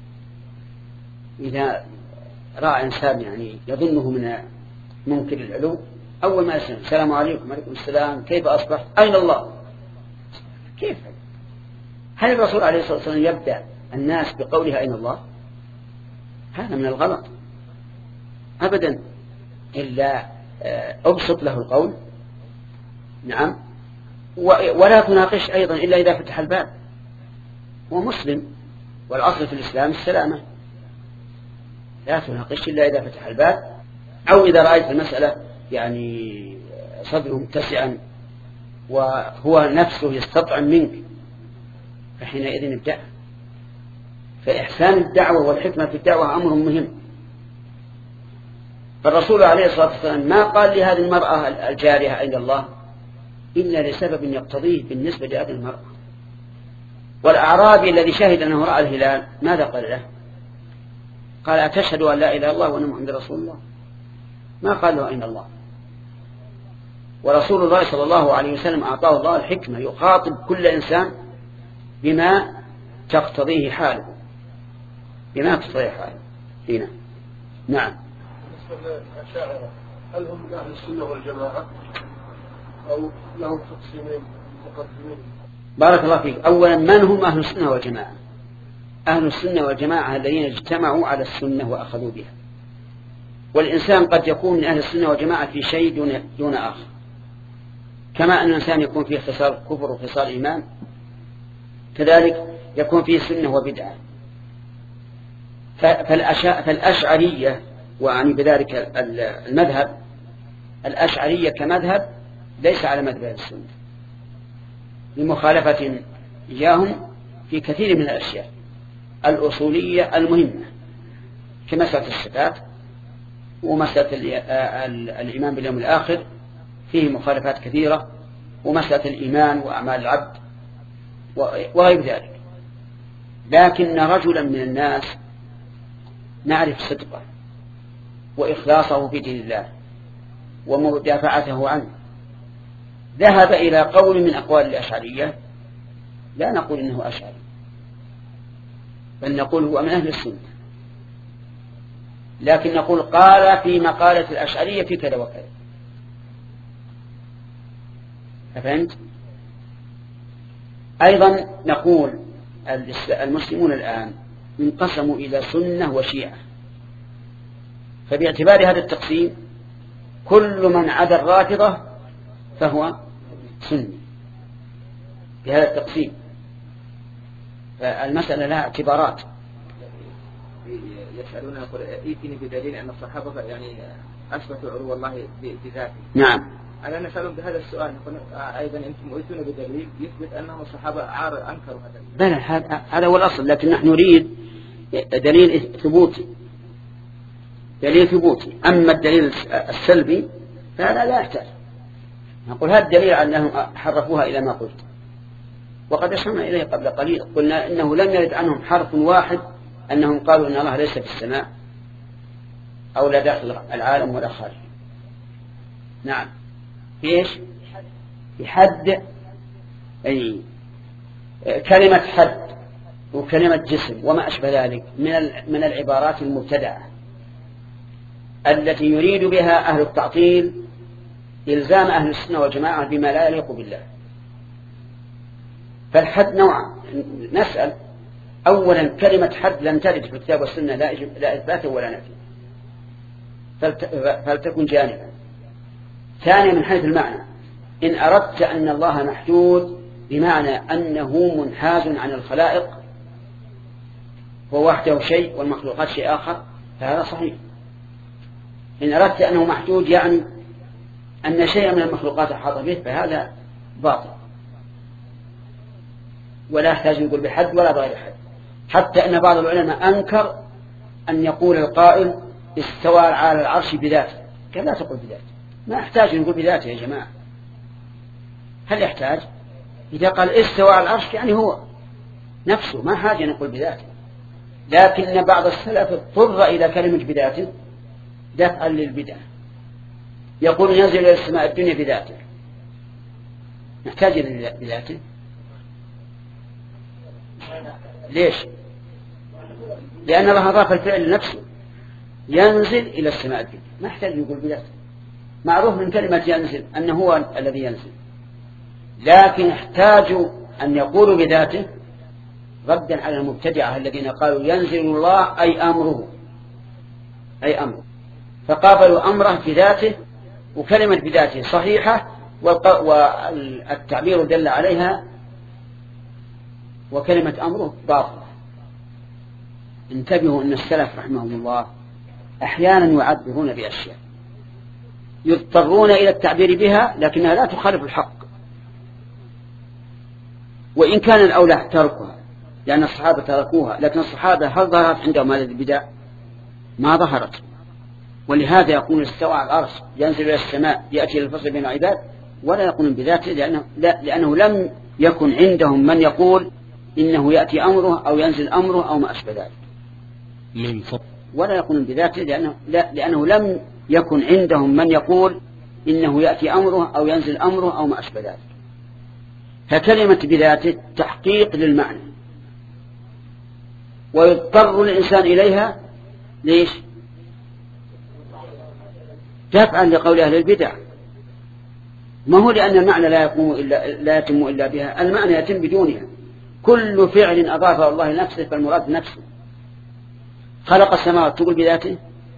إذا رأى إنسان يعني يظنه من منكر العلو أول ما يسلم السلام عليكم وعليكم السلام كيف أصبحت أين الله؟ كيف؟ هل الرسول عليه الصلاة والسلام يبدأ الناس بقولها أين الله؟ هذا من الغلط أبدا، إلا أبسط له القول. نعم. ولا تناقش أيضا إلا إذا فتح الباب. هو مسلم والأصل في الإسلام السلامة. لا تناقش إلا إذا فتح الباب، أو إذا رأيت المسألة يعني صدره متسعا وهو نفسه يستطعم منك فحينئذ ابدأ. فإحسان الدعوة والحكمة في الدعوة أمر مهم. فالرسول عليه الصلاة والسلام ما قال لهذه المرأة الجارية أين الله إلا لسبب يقتضيه بالنسبة لهذه المرأة. والأعرابي الذي شهد أنه رأى الهلال ماذا قال له؟ قال أتشهد أن لا إله إلا الله وأن محمد رسول الله؟ ما قال له أين الله. ورسول الله صلى الله عليه وسلم أعطاه الله الحكمة يخاطب كل إنسان بما تقتضيه حاله بما تقتضيه حاله. هنا نعم. هل هم من أهل السنة والجماعة أو لهم تقسيمين مقدمين؟ بارك الله فيك. أولا من هم أهل السنة والجماعة؟ أهل السنة والجماعة الذين اجتمعوا على السنة وأخذوا بها. والإنسان قد يكون من أهل السنة والجماعة في شيء دون, دون آخر، كما أن الإنسان يكون فيه خصال كفر وخصال إيمان كذلك يكون فيه سنة وبدعة. فالأشعرية وعني بذلك المذهب الأشعرية كمذهب ليس على مذهب أهل السنة لمخالفة إياهم في كثير من الأشياء الأصولية المهمة كمسألة الصفات ومسألة الإيمان باليوم الآخر فيه مخالفات كثيرة، ومسألة الإيمان وأعمال العبد وغير ذلك. لكن رجلا من الناس نعرف صدقه وإخلاصه في دين الله ومدافعته عنه ذهب إلى قول من أقوال الأشعرية، لا نقول إنه أشعري بل نقول هو من أهل السنة، لكن نقول قال في مقالة الأشعرية في كذا وكذا. فهمت؟ أيضا نقول المسلمون الآن انقسموا إلى سنة وشيعة، فباعتبار هذا التقسيم كل من عدا الرافضة فهو سني بهذا التقسيم، فالمسألة لها اعتبارات. يسألون يقول ائتني بدليل أن الصحابة يعني أثبتوا علو الله بذاته. نعم. أنا نسألهم بهذا السؤال نقول أيضا أنتم ائتون بدليل يثبت أنهم الصحابة عار أنكروا هذا. بلى هذا هو الأصل، لكن نحن نريد دليل ثبوتي، دليل ثبوتي. أما الدليل السلبي فهذا لا يحتاج. نقول هذا الدليل على أنهم حرفوها إلى ما قلت، وقد أشرنا إليه قبل قليل قلنا إنه لم يرد عنهم حرف واحد أنهم قالوا إن الله ليس في السماء أو لا داخل العالم ولا خارج. نعم. إيش؟ في حد، أي كلمة حد وكلمة جسم وما أشبه ذلك من من العبارات المبتدعة التي يريد بها أهل التعطيل إلزام أهل السنة والجماعة بما لا يليق بالله. فالحد نوعا، نسأل أولا كلمة حد لم ترد في الكتاب والسنة لا إثبات ولا نفي، فلتكن جانبا. ثانيا من حيث المعنى، إن أردت أن الله محدود بمعنى أنه منحاز عن الخلائق هو وحده شيء والمخلوقات شيء آخر فهذا صحيح. إن أردت أنه محدود يعني أن شيء من المخلوقات أحاط به فهذا باطل، ولا يحتاج نقول بحد ولا بغير حد. حتى أن بعض العلماء أنكر أن يقول القائل استوى على العرش بذاته، كيف لا تقول بذاته؟ ما يحتاج نقول بذاته يا جماعة، هل يحتاج؟ إذا قال استوى على العرش يعني هو نفسه، ما حاجة نقول بذاته. لكن بعض السلف اضطر إلى كلمة بذاته دفعا للبدع، يقول ينزل إلى السماء الدنيا بذاته، نحتاج إلى بذاته؟ ليش؟ لأن الله أضاف الفعل لنفسه، ينزل إلى السماء الدنيا، ما يحتاج يقول بذاته. معروف من كلمة ينزل أنه هو الذي ينزل، لكن يحتاج أن يقولوا بذاته ردا على المبتدعة الذين قالوا ينزل الله أي أمره، أي أمره، فقابلوا أمره بذاته، وكلمة بذاته صحيحة والتعبير دل عليها، وكلمة أمره باطلة. انتبهوا أن السلف رحمهم الله أحيانا يعبرون بأشياء يضطرون إلى التعبير بها لكنها لا تخالف الحق، وإن كان الأولى تركها لأن الصحابة تركوها، لكن الصحابة هل ظهرت عندهم هذه البدع؟ ما ظهرت. ولهذا يقول استوى على العرش ينزل إلى السماء يأتي للفصل بين العباد، ولا يقولون بذاته لأنه, لا لأنه لم يكن عندهم من يقول إنه يأتي أمره أو ينزل أمره أو ما أشبه ذلك. ولا يقولون بذاته لأنه, لا لأنه لم يكن عندهم من يقول إنه يأتي أمره أو ينزل أمره أو ما أشبه ذلك. فكلمة بذاته تحقيق للمعنى، ويضطر الإنسان إليها ليش؟ دفعا لقول أهل البدع. ما هو لأن المعنى لا يقوم إلا لا يتم إلا بها، المعنى يتم بدونها. كل فعل أضافه الله لنفسه فالمراد نفسه. خلق السماوات تقول بذاته؟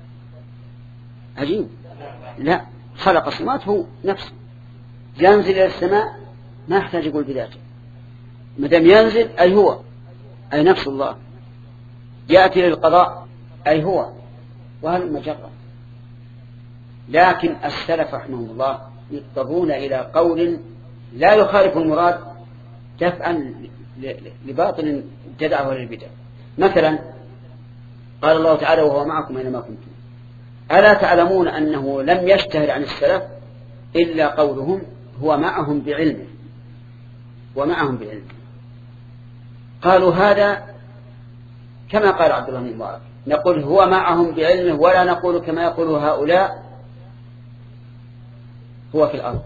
عجيب، لا، خلق السماوات هو نفسه. ينزل إلى السماء ما يحتاج يقول بذاته، مدام ينزل أي هو، أي نفس الله. يأتي للقضاء أي هو، وهل المجرة. لكن السلف رحمه الله يضطرون إلى قول لا يخالف المراد دفعا لباطل ابتدعه للبدع. مثلا قال الله تعالى وهو معكم أينما كنتم. ألا تعلمون أنه لم يشتهر عن السلف إلا قولهم هو معهم بعلمه ومعهم بعلمه. قالوا هذا كما قال عبد الله بن مبارك، نقول هو معهم بعلمه ولا نقول كما يقول هؤلاء هو في الأرض.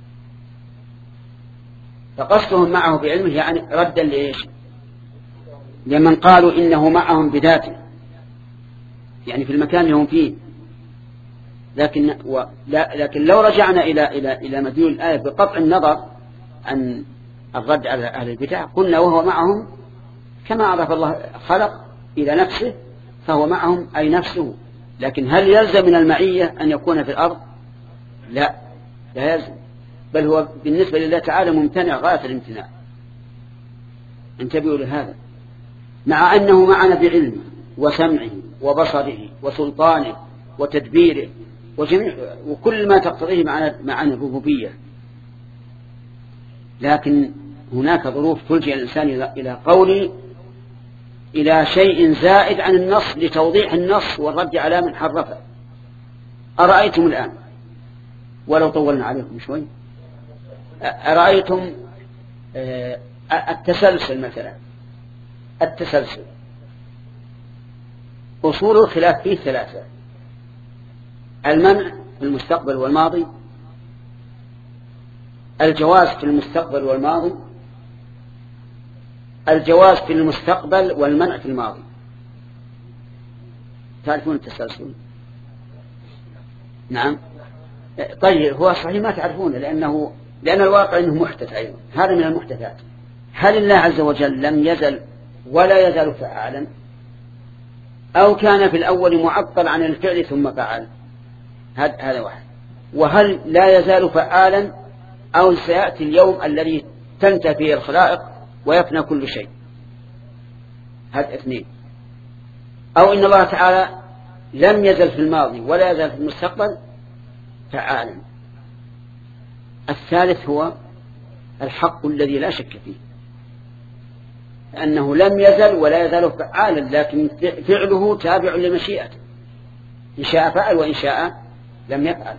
فقصدهم معه بعلمه يعني ردا لإيش؟ لمن قالوا إنه معهم بذاته، يعني في المكان اللي هم فيه. لكن و... لا... لكن لو رجعنا إلى إلى إلى مدلول الآية بقطع النظر عن الرد على أهل البدع قلنا وهو معهم كما عرف الله خلق إلى نفسه فهو معهم أي نفسه. لكن هل يلزم من المعية أن يكون في الأرض؟ لا، لا يلزم، بل هو بالنسبة لله تعالى ممتنع غاية الامتناع. انتبهوا لهذا، مع أنه معنا بعلمه وسمعه وبصره وسلطانه وتدبيره وجميع وكل ما تقتضيه معنا الربوبية. لكن هناك ظروف تلجئ الإنسان إلى قول إلى شيء زائد عن النص لتوضيح النص والرد على من حرفه. أرأيتم الآن ولو طولنا عليكم شوي، أرأيتم التسلسل مثلا، التسلسل أصول الخلاف فيه ثلاثة: المنع في المستقبل والماضي، الجواز في المستقبل والماضي، الجواز في المستقبل والمنع في الماضي. تعرفون التسلسل؟ نعم. طيب هو صحيح ما تعرفونه لأنه لأن الواقع أنه محدث أيضا، هذا من المحدثات. هل الله عز وجل لم يزل ولا يزال فعالا، أو كان في الأول معطل عن الفعل ثم فعل؟ هذا واحد. وهل لا يزال فعالا أو سيأتي اليوم الذي تنتهي فيه الخلائق ويفنى كل شيء؟ هذا اثنين. أو إن الله تعالى لم يزل في الماضي ولا يزال في المستقبل فعالا. الثالث هو الحق الذي لا شك فيه، أنه لم يزل ولا يزال فعالا، لكن فعله تابع لمشيئته، إن شاء فعل وإن شاء لم يفعل.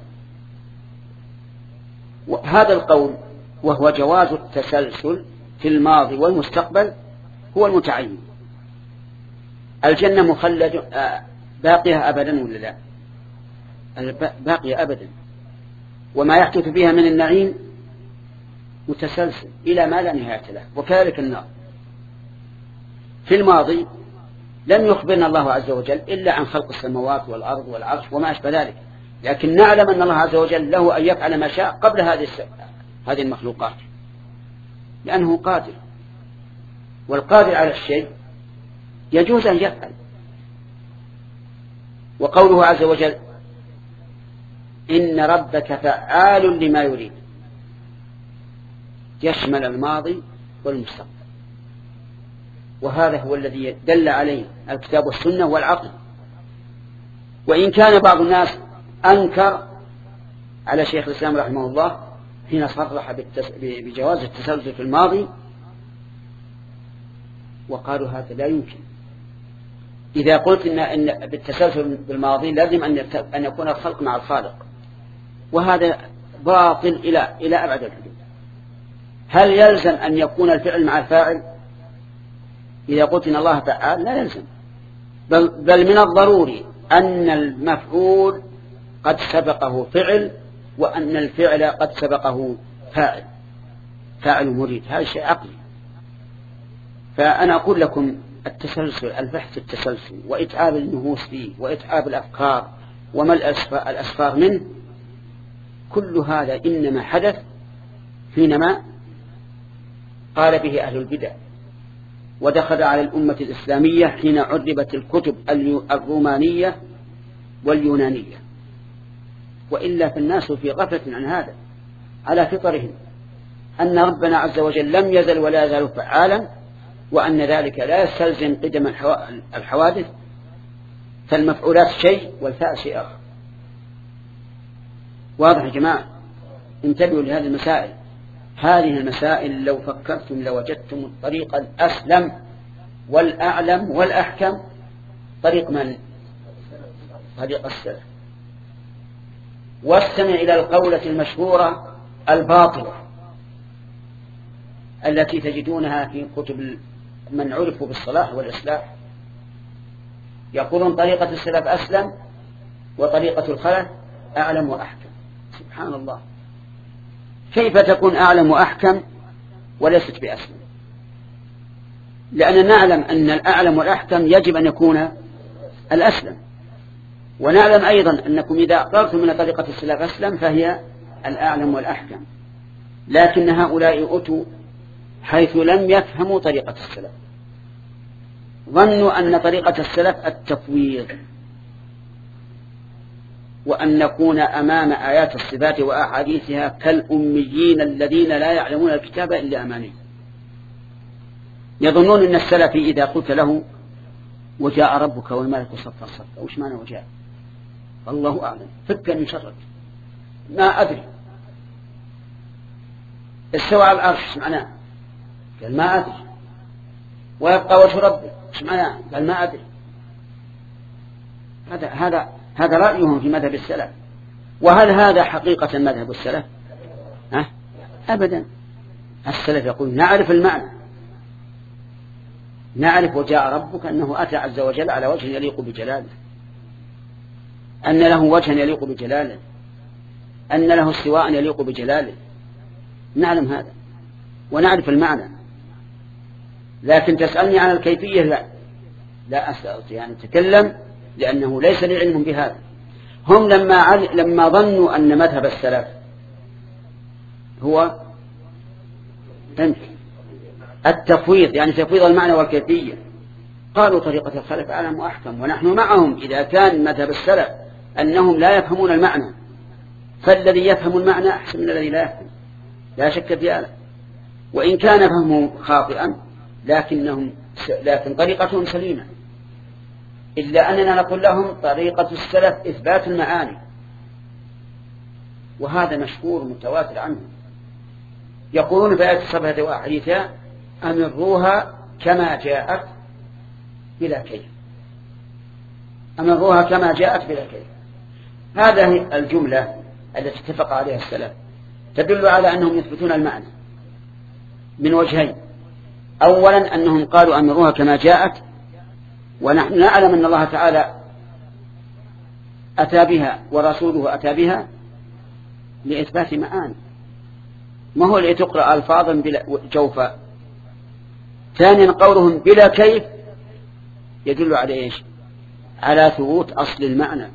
وهذا القول وهو جواز التسلسل في الماضي والمستقبل هو المتعين. الجنة مخلد باقية أبدا ولا لا؟ باقية أبدا، وما يحدث فيها من النعيم متسلسل إلى ما لا نهاية له. وكذلك النار. في الماضي لم يخبرنا الله عز وجل إلا عن خلق السماوات والأرض والعرش وما أشبه ذلك، لكن نعلم أن الله عز وجل له أن يفعل ما شاء قبل هذه هذه المخلوقات، لأنه قادر، والقادر على الشيء يجوز أن يفعل. وقوله عز وجل إن ربك فعال لما يريد يشمل الماضي والمستقبل، وهذا هو الذي دل عليه الكتاب والسنة والعقل. وإن كان بعض الناس أنكر على شيخ الإسلام رحمه الله حين صرح بجواز التسلسل في الماضي، وقالوا هذا لا يمكن. إذا قلت إن, إن بالتسلسل بالماضي لازم أن يكون الخلق مع الخالق، وهذا باطل إلى إلى أبعد الحدود. هل يلزم أن يكون الفعل مع الفاعل؟ إذا قلت إن الله فعال لا يلزم، بل, بل من الضروري أن المفعول قد سبقه فعل، وأن الفعل قد سبقه فاعل، فاعل مريد. هذا شيء عقلي. فأنا أقول لكم التسلسل، البحث في التسلسل وإتعاب النفوس فيه وإتعاب الأفكار وما الأسفار منه، كل هذا إنما حدث حينما قال به أهل البدع، ودخل على الأمة الإسلامية حين عربت الكتب الرومانية واليونانية. وإلا فالناس في غفلة عن هذا على فطرهم، أن ربنا عز وجل لم يزل ولا يزال فعالا، وأن ذلك لا يستلزم قدم الحوادث، فالمفعولات شيء والفاعل شيء آخر. واضح يا جماعة؟ انتبهوا لهذه المسائل. هذه المسائل لو فكرتم لوجدتم الطريق الأسلم والأعلم والأحكم طريق من؟ طريق السلف. واستمع إلى القولة المشهورة الباطلة التي تجدونها في كتب من عرفوا بالصلاح والإصلاح، يقولون طريقة السلف أسلم وطريقة الخلف أعلم وأحكم. سبحان الله، كيف تكون أعلم وأحكم وليست بأسلم؟ لأننا نعلم أن الأعلم والأحكم يجب أن يكون الأسلم، ونعلم أيضا أنكم إذا أقررتم من طريقة السلف أسلم فهي الأعلم والأحكم، لكن هؤلاء أتوا حيث لم يفهموا طريقة السلف، ظنوا أن طريقة السلف التفويض، وأن نكون أمام آيات الصفات وأحاديثها كالأميين الذين لا يعلمون الكتاب إلا أماني. يظنون أن السلف إذا قلت له وجاء ربك والملك صفا صفا، وش معنى وجاء؟ الله أعلم، فكا من شرك، ما أدري. استوى على العرش، ايش معناه؟ قال ما أدري. ويبقى وجه ربك، ايش معناه؟ قال ما أدري. هذا هذا هذا رأيهم في مذهب السلف. وهل هذا حقيقة مذهب السلف؟ أه؟ أبدا. السلف يقول نعرف المعنى، نعرف وجاء ربك أنه أتى عز وجل على وجه يليق بجلاله، أن له وجها يليق بجلاله، أن له استواء يليق بجلاله، نعلم هذا ونعرف المعنى. لكن تسألني عن الكيفية لا لا أستطيع أن أتكلم، لأنه ليس لي علم بهذا. هم لما عل... لما ظنوا أن مذهب السلف هو التفويض، يعني تفويض المعنى والكيفية، قالوا طريقة الخلف أعلم وأحكم. ونحن معهم إذا كان مذهب السلف أنهم لا يفهمون المعنى، فالذي يفهم المعنى أحسن من الذي لا يفهم، لا شك في هذا. وإن كان فهمه خاطئا لكنهم لكن طريقتهم سليمة، إلا أننا نقول لهم طريقة السلف إثبات المعاني، وهذا مشهور متواتر عنه. يقولون في آية الصفحة وأحاديثها أمروها كما جاءت بلا كيف، أمروها كما جاءت بلا كيف. هذه الجملة التي اتفق عليها السلف تدل على أنهم يثبتون المعنى من وجهين. أولا أنهم قالوا أمروها كما جاءت، ونحن نعلم أن الله تعالى أتى بها ورسوله أتى بها لإثبات معاني، ما هو لتقرأ ألفاظا بلا جوفاء. ثانيا قولهم بلا كيف يدل على إيش؟ على ثبوت أصل المعنى،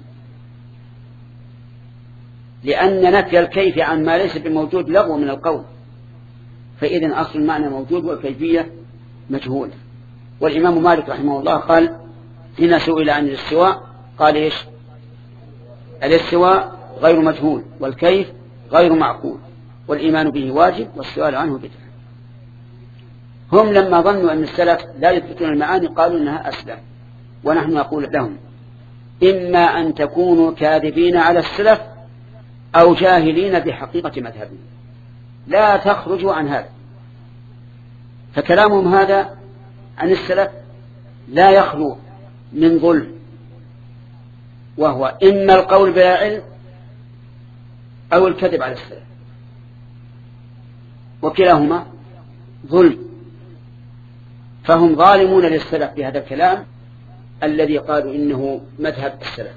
لأن نفي الكيف عن ما ليس بموجود لغو من القول، فإذن أصل المعنى موجود والكيفية مجهولة. والإمام مالك رحمه الله قال حين سئل عن الاستواء قال إيش؟ الاستواء غير مجهول والكيف غير معقول والإيمان به واجب والسؤال عنه بدعة. هم لما ظنوا أن السلف لا يثبتون المعاني قالوا إنها أسلم، ونحن نقول لهم إما أن تكونوا كاذبين على السلف أو جاهلين بحقيقة مذهبهم، لا تخرجوا عن هذا. فكلامهم هذا عن السلف لا يخلو من ظلم، وهو إما القول بلا علم أو الكذب على السلف، وكلاهما ظلم. فهم ظالمون للسلف بهذا الكلام الذي قالوا إنه مذهب السلف.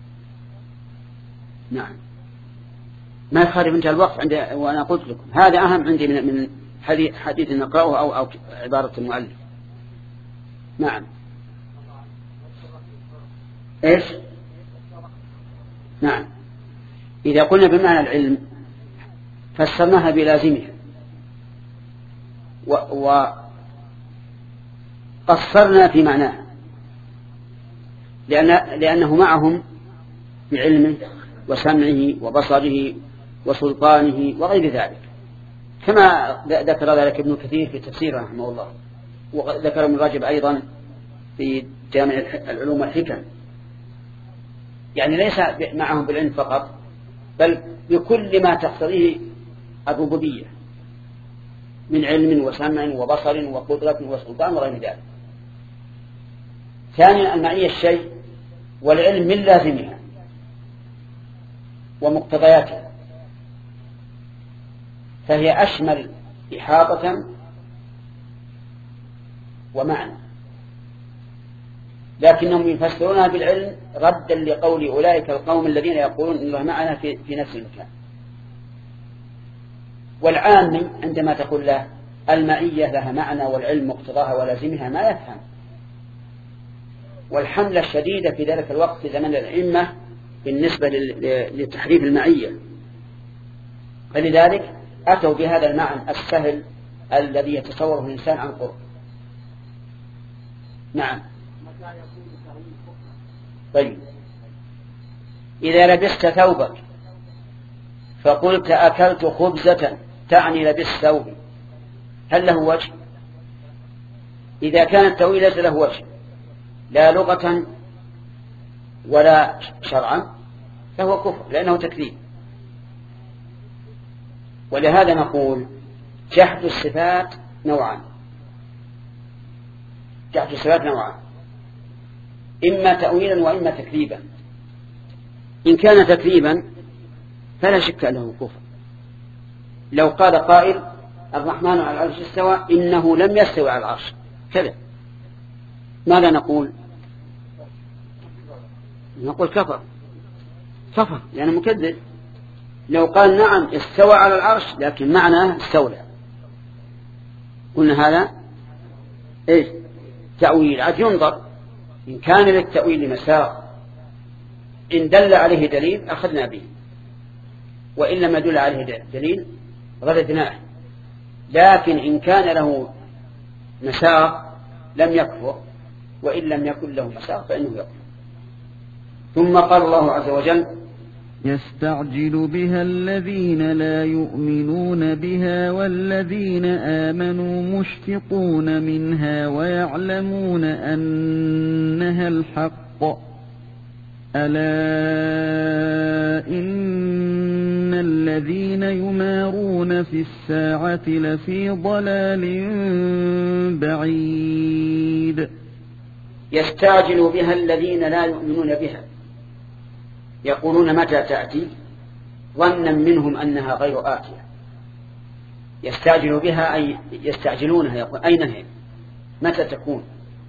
نعم، ما يخالف انتهى الوقت عند، وأنا قلت لكم هذا أهم عندي من من حديث نقرأه أو أو عبارة المؤلف. نعم. إيش؟ نعم، إذا قلنا بمعنى العلم فسرناها بلازمها وقصرنا في معناها، لأن لأنه معهم بعلمه وسمعه وبصره وسلطانه وغير ذلك، كما ذكر ذلك ابن كثير في تفسيره رحمه الله، وذكر ابن رجب أيضا في جامع العلوم والحكم. يعني ليس معهم بالعلم فقط، بل بكل ما تقتضيه الربوبية من علم وسمع وبصر وقدرة وسلطان وغير ذلك. ثانيا المعية الشيء والعلم من لازمها ومقتضياتها، فهي أشمل إحاطة ومعنى، لكنهم يفسرونها بالعلم ردا لقول أولئك القوم الذين يقولون إن الله معنا في, في نفس المكان. والعامي عندما تقول له المعية لها معنى والعلم مقتضاها ولازمها ما يفهم. والحملة الشديدة في ذلك الوقت في زمن الأئمة بالنسبة لتحريف المعية، فلذلك أتوا بهذا المعنى السهل الذي يتصوره الإنسان عن قرب. نعم. طيب إذا لبست ثوبك فقلت أكلت خبزة تعني لبست ثوبي، هل له وجه؟ إذا كان التأويل ليس له وجه لا لغة ولا شرعا فهو كفر لأنه تكذيب. ولهذا نقول جحد الصفات نوعان، جحد الصفات نوعان، إما تأويلا وإما تكذيبا. إن كان تكذيبا فلا شك أنه كفر. لو قال قائل الرحمن على العرش استوى إنه لم يستوي على العرش كذا، ماذا نقول؟ نقول كفر كفر يعني مكذب. لو قال نعم استوى على العرش لكن معناه استولى، قلنا هذا إيش؟ تأويل. عاد ينظر إن كان للتأويل مساق إن دل عليه دليل أخذنا به، وإن لم يدل عليه دليل رددناه. لكن إن كان له مساق لم يكفر، وإن لم يكن له مساق فإنه يكفر. ثم قال الله عز وجل يستعجل بها الذين لا يؤمنون بها والذين آمنوا مشفقون منها ويعلمون أنها الحق ألا إن الذين يمارون في الساعة لفي ضلال بعيد. يستعجل بها الذين لا يؤمنون بها، يقولون متى تأتي ظنا منهم أنها غير آتية. يستعجل بها أي يستعجلونها، يقول أين هي؟ متى تكون؟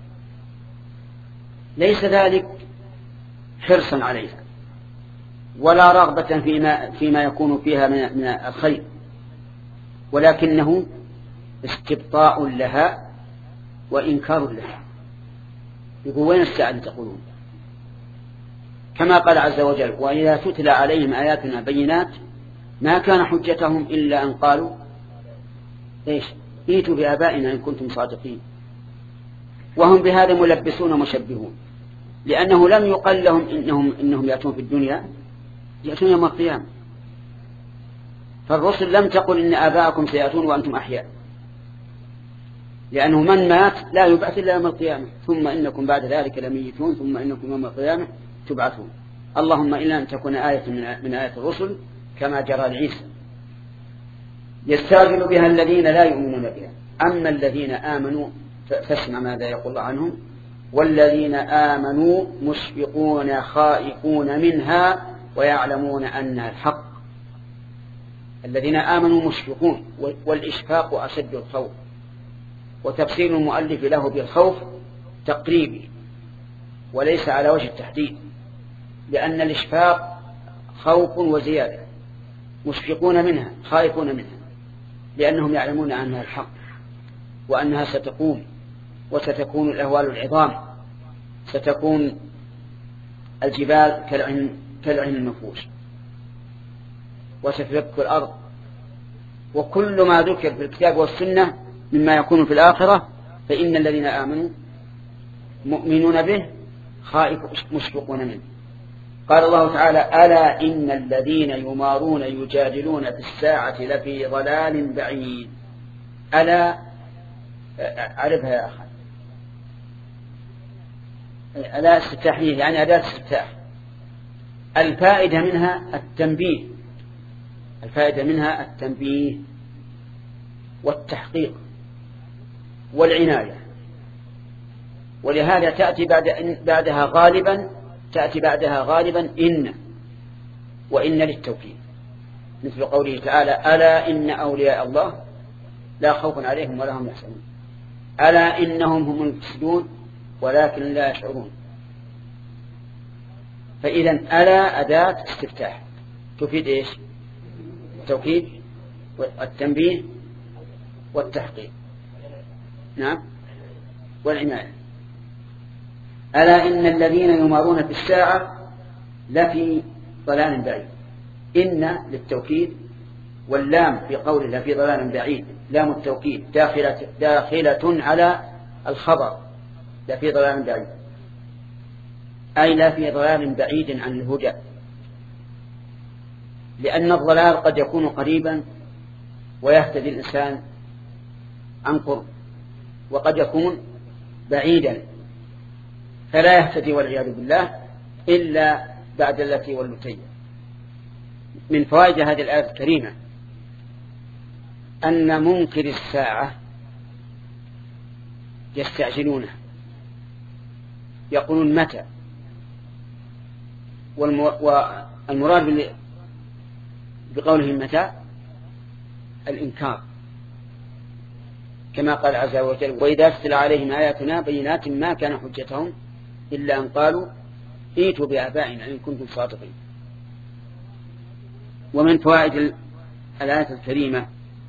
ليس ذلك حرصا عليها ولا رغبة فيما, فيما يكون فيها من, من الخير، ولكنه استبطاء لها وإنكار لها. يقول وين الساعة تقولون؟ كما قال عز وجل وإذا تتلى عليهم آياتنا بينات ما كان حجتهم إلا أن قالوا إيش؟ ائتوا بآبائنا إن كنتم صادقين. وهم بهذا ملبسون مشبهون، لأنه لم يقل لهم إنهم, إنهم يأتون في الدنيا، يأتون يوم القيامة. فالرسل لم تقل إن آباءكم سيأتون وأنتم أحياء، لأنه من مات لا يبعث إلا يوم القيامة، ثم إنكم بعد ذلك لميتون ثم إنكم يوم القيامة تبعثون. اللهم إلا أن تكون آية من آيات الرسل كما جرى لعيسى. يستعجل بها الذين لا يؤمنون بها. أما الذين آمنوا فاسمع ماذا يقول الله عنهم والذين آمنوا مشفقون خائفون منها ويعلمون أنها الحق. الذين آمنوا مشفقون، والإشفاق أشد الخوف، وتفسير المؤلف له بالخوف تقريبي وليس على وجه التحديد، لأن الإشفاق خوف وزيادة. مشفقون منها خائفون منها لأنهم يعلمون أنها الحق وأنها ستقوم وستكون الأهوال العظام، ستكون الجبال كالعين, كالعين المفوش، وستفك الأرض، وكل ما ذكر في الكتاب والسنة مما يكون في الآخرة فإن الذين آمنوا مؤمنون به خائف مشفقون منه. قال الله تعالى ألا إن الذين يمارون يجادلون في الساعة لفي ضلال بعيد. ألا عرفها يا أخي، ألا استفتاحية يعني أداة استفتاح. الفائدة منها التنبيه الفائدة منها التنبيه والتحقيق والعناية، ولهذا تأتي بعد بعدها غالبا تأتي بعدها غالبا إن، وإن للتوكيد، مثل قوله تعالى: ألا إن أولياء الله لا خوف عليهم ولا هم يحزنون. ألا إنهم هم المفسدون ولكن لا يشعرون. فإذا ألا أداة استفتاح تفيد إيش؟ التوكيد والتنبيه والتحقيق، نعم، والعناية. ألا إن الذين يمارون في الساعة لفي ضلال بعيد. إن للتوكيد، واللام في قوله لفي ضلال بعيد لام التوكيد داخلة, داخلة على الخبر لفي ضلال بعيد، أي لفي ضلال بعيد عن الهدى، لأن الضلال قد يكون قريبا ويهتدي الإنسان عن قرب، وقد يكون بعيدا فلا يهتدي والعياذ بالله إلا بعد التي واللتين. من فوائد هذه الآية الكريمة أن منكر الساعة يستعجلونها، يقولون متى، والمراد بقولهم متى الإنكار، كما قال عز وجل: وإذا تتلى عليهم آياتنا بينات ما كان حجتهم إلا أن قالوا ائتوا بآبائنا إن كنتم صادقين. ومن فوائد الآية الكريمة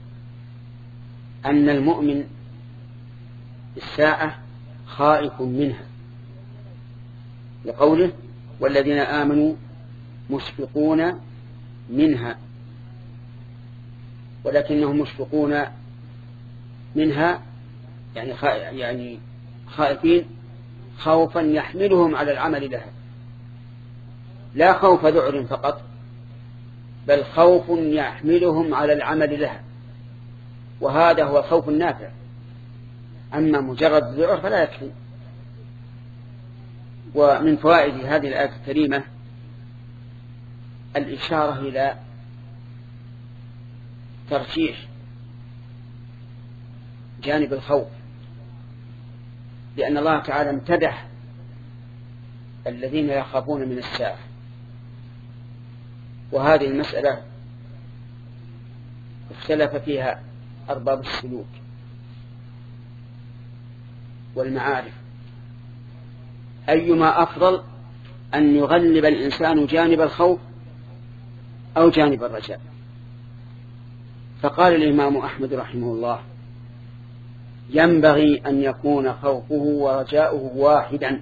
أن المؤمن الساعة خائف منها، لقوله: والذين آمنوا مشفقون منها، ولكنهم مشفقون منها يعني يعني خائفين خوفا يحملهم على العمل لها، لا خوف ذعر فقط، بل خوف يحملهم على العمل لها، وهذا هو الخوف النافع. أما مجرد الذعر فلا يكفي. ومن فوائد هذه الآية الكريمة الإشارة إلى ترجيح جانب الخوف، لأن الله تعالى امتدح الذين يخافون من الساعة، وهذه المسألة اختلف فيها أرباب السلوك والمعارف أيما أفضل، أن يغلب الإنسان جانب الخوف أو جانب الرجاء. فقال الإمام أحمد رحمه الله: ينبغي أن يكون خوفه ورجاؤه واحدا،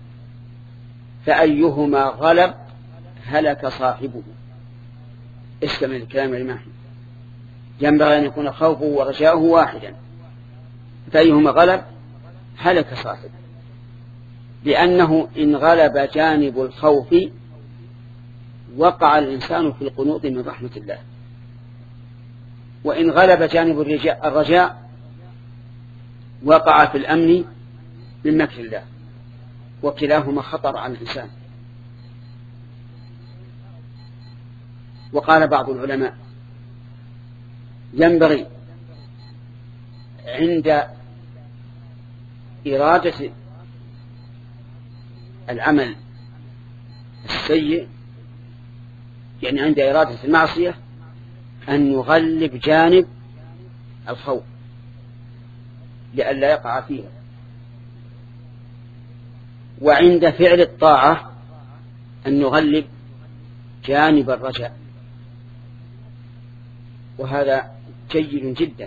فأيهما غلب هلك صاحبه. استمع الكلام الإمام: ينبغي أن يكون خوفه ورجاؤه واحدا، فأيهما غلب هلك صاحبه، لأنه إن غلب جانب الخوف وقع الإنسان في القنوط من رحمة الله، وإن غلب جانب الرجاء وقع في الأمن من مكر الله، وكلاهما خطر على الإنسان. وقال بعض العلماء: ينبغي عند إرادة العمل السيء، يعني عند إرادة المعصية، أن يغلب جانب الخوف لئلا يقع فيها، وعند فعل الطاعة أن يغلب جانب الرجاء، وهذا جيد جدا،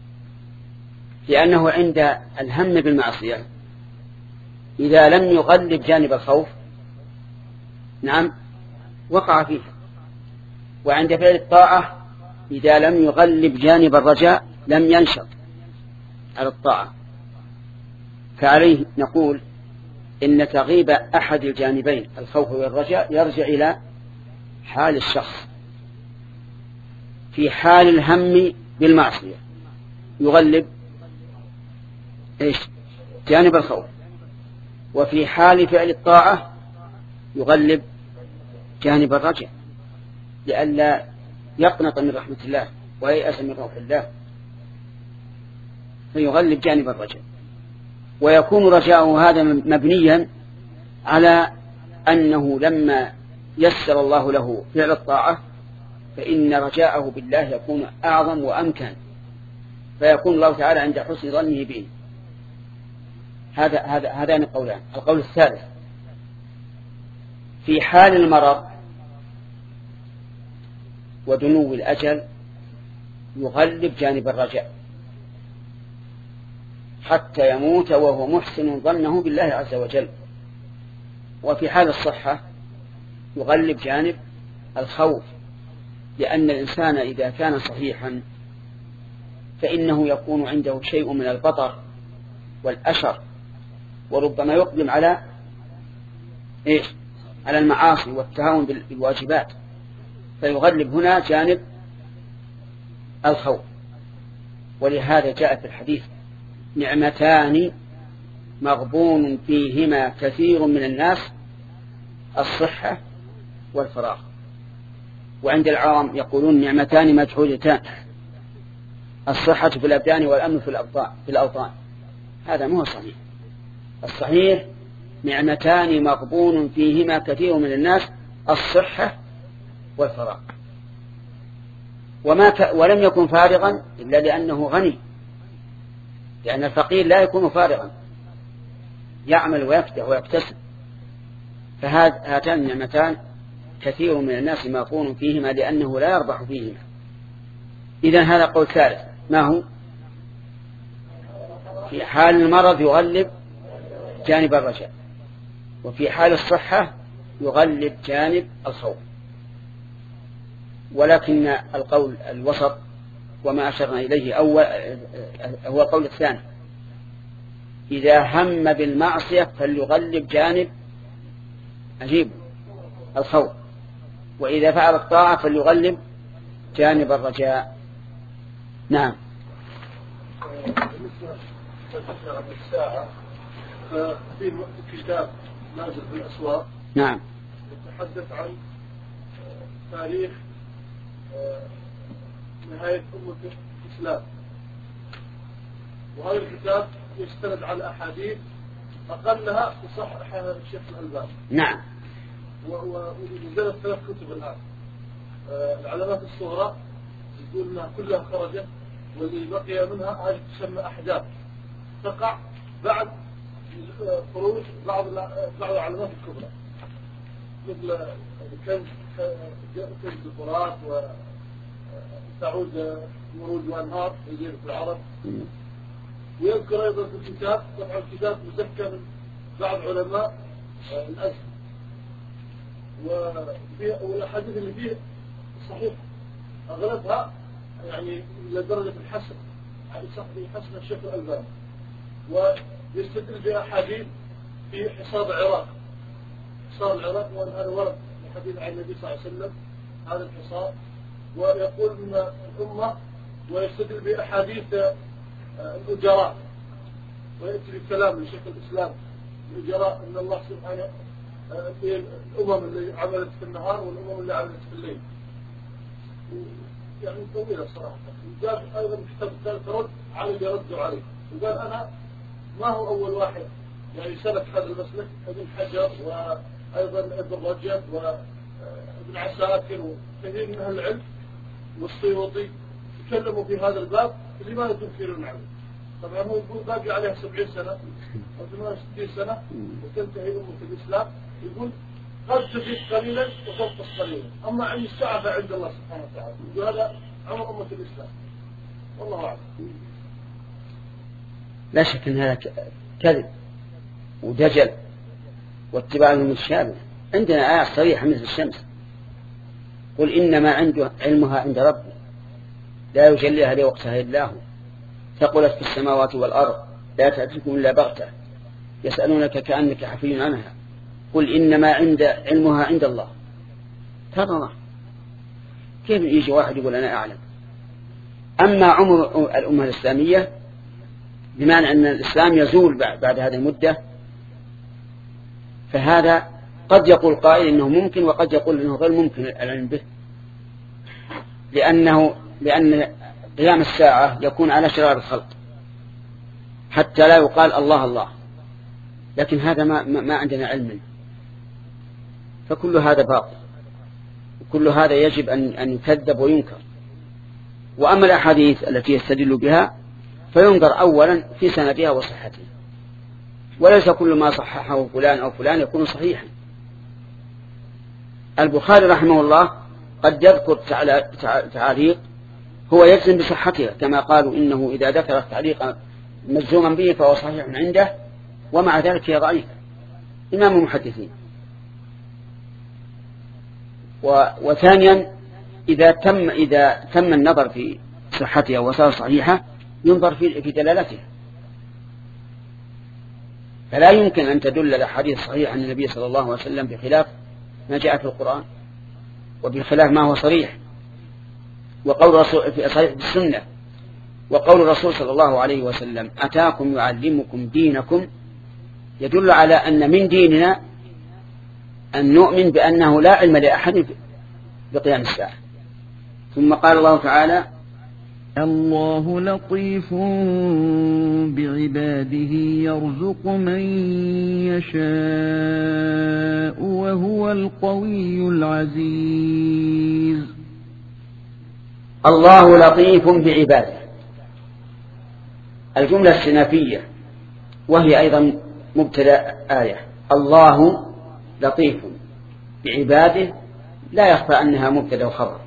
لأنه عند الهم بالمعصية إذا لم يغلب جانب الخوف نعم وقع فيه، وعند فعل الطاعة إذا لم يغلب جانب الرجاء لم ينشط على الطاعة. فعليه نقول إن تغيب أحد الجانبين الخوف والرجاء يرجع إلى حال الشخص. في حال الهم بالمعصية يغلب إيش؟ جانب الخوف، وفي حال فعل الطاعة يغلب جانب الرجاء لئلا يقنط من رحمة الله وييأس من روح الله فيغلب جانب الرجاء. ويكون رجاؤه هذا مبنيا على أنه لما يسر الله له فعل الطاعة فإن رجاءه بالله يكون أعظم وأمكن، فيكون الله تعالى عند حسن ظنه به. هذا هذا هذان القولان. القول الثالث في حال المرض ودنو الأجل يغلب جانب الرجاء حتى يموت وهو محسن ظنه بالله عز وجل. وفي حال الصحة يغلب جانب الخوف، لأن الإنسان إذا كان صحيحا فإنه يكون عنده شيء من البطر والأشر، وربما يقدم على إيش؟ على المعاصي والتهاون بالواجبات، فيغلب هنا جانب الخوف. ولهذا جاء في الحديث نعمتان مغبون فيهما كثير من الناس الصحة والفراغ. وعند العوام يقولون نعمتان مجحودتان، الصحة في الأبدان والأمن في الأوطان. هذا مو صحيح. الصحيح نعمتان مغبون فيهما كثير من الناس الصحة والفراغ. وما ك... ولم يكن فارغا إلا لأنه غني، لأن الفقير لا يكون فارغا، يعمل ويفتح ويكتسب. فهاتان النعمتان كثير من الناس مغبون فيهما لأنه لا يربح فيهما. إذن هذا قول ثالث، ما هو؟ في حال المرض يغلب جانب الرجاء، وفي حال الصحة يغلب جانب الخوف. ولكن القول الوسط وما أشرنا إليه أول هو القول الثاني، إذا هم بالمعصية فليغلب جانب أجيب الخوف، وإذا فعل الطاعة فليغلب جانب الرجاء. نعم. الساعة في كتاب نازل في الأسواق نعم يتحدث عن تاريخ نهاية أمة الإسلام، وهذا الكتاب يستند على أحاديث أقلها يصححها الشيخ الألباني. نعم. ونزلت ثلاث كتب الآن. العلامات الصغرى يقول أنها كلها خرجت، واللي بقي منها هذه تسمى أحداث تقع بعد خروج بعض بعض العلامات الكبرى، مثل كنز كنز الفرات وتعود ورود وأنهار يجري في العرب. ويذكر أيضا في الكتاب، طبعا الكتاب مزكى من بعض علماء الأزهر، والأحاديث اللي فيه صحيح أغلبها يعني لدرجة الحسن، يعني صحيح حسن الشيخ الألباني. ويستدل بأحاديث في حصار العراق، حصار العراق، وأن هذا ورد من حديث عن النبي صلى الله عليه وسلم هذا الحصار، ويقول من الأمة، ويستدل بأحاديث الأجراء، ويأتي بالكلام لشيخ الإسلام الأجراء أن الله سبحانه في الأمم اللي عملت في النهار والأمم اللي عملت في الليل، يعني طويلة صراحة. وقال أيضا كتاب الثالث رد على اللي ردوا عليه، وقال أنا ما هو أول واحد يعني سلك هذا المسلك، ابن حجر وأيضا ابن رجب وابن عساكر وكثير من أهل العلم والسيوطي تكلموا في هذا الباب، لماذا تنكرون عنه؟ طبعا هو يقول باقي عليها سبعين سنة أو ثمانية وستين سنة وتنتهي أمة الإسلام. يقول قد تزيد قليلا وتنقص قليلا، أما عند الساعة فعند الله سبحانه وتعالى. يقول هذا عمر أمة الإسلام، والله أعلم. لا شك أن هذا كذب ودجل واتباع المتشابه. عندنا آيات صريحة مثل الشمس، قل إنما عنده علمها عند ربي لا يجليها لوقتها إلا هو، ثقلت في السماوات والأرض لا تأتيكم إلا بغتة يسألونك كأنك حفي عنها قل إنما عند علمها عند الله. ترى كيف يجي واحد يقول أنا أعلم؟ أما عمر الأمة الإسلامية بمعنى أن الإسلام يزول بعد هذه المدة، فهذا قد يقول قائل إنه ممكن، وقد يقول إنه غير ممكن العلم به. لأنه لأن قيام الساعة يكون على شرار الخلق حتى لا يقال الله الله، لكن هذا ما, ما عندنا علم، فكل هذا باطل، وكل هذا يجب أن, أن يكذب وينكر. وأما الأحاديث التي يستدل بها فينظر أولا في سندها وصحتها، وليس كل ما صححه فلان أو فلان يكون صحيحا. البخاري رحمه الله قد يذكر تعليق هو يجزم بصحتها، كما قالوا إنه إذا ذكر التعليق مجزوما به فهو صحيح عنده، ومع ذلك هي ضعيف. إمام المحدثين. وثانيا إذا تم إذا تم النظر في صحتها وصار صحيحة ينظر في في دلالتها، فلا يمكن أن تدل الأحاديث الصحيحة عن النبي صلى الله عليه وسلم بخلاف ما جاء في القرآن، وبخلاف ما هو صريح وقول رسول في صحيح السنة، وقول الرسول صلى الله عليه وسلم أتاكم يعلمكم دينكم، يدل على أن من ديننا أن نؤمن بأنه لا علم لأحد بقيام الساعة. ثم قال الله تعالى الله لطيف بعباده يرزق من يشاء وهو القوي العزيز. الله لطيف بعباده، الجملة السنافية وهي أيضا مبتدأ آية. الله لطيف بعباده لا يخفى أنها مبتدأ وخبر.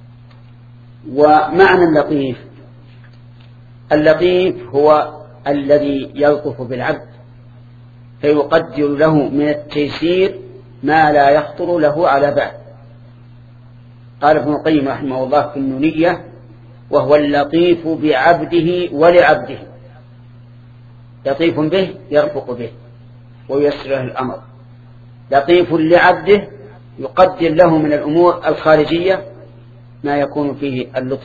ومعنى اللطيف، اللطيف هو الذي يلطف بالعبد فيقدر له من التيسير ما لا يخطر له على بال. قال ابن القيم رحمه الله في النونية وهو اللطيف بعبده ولعبده، لطيف به يرفق به ويسر له الأمر، لطيف لعبده يقدر له من الأمور الخارجية ما يكون فيه اللطف،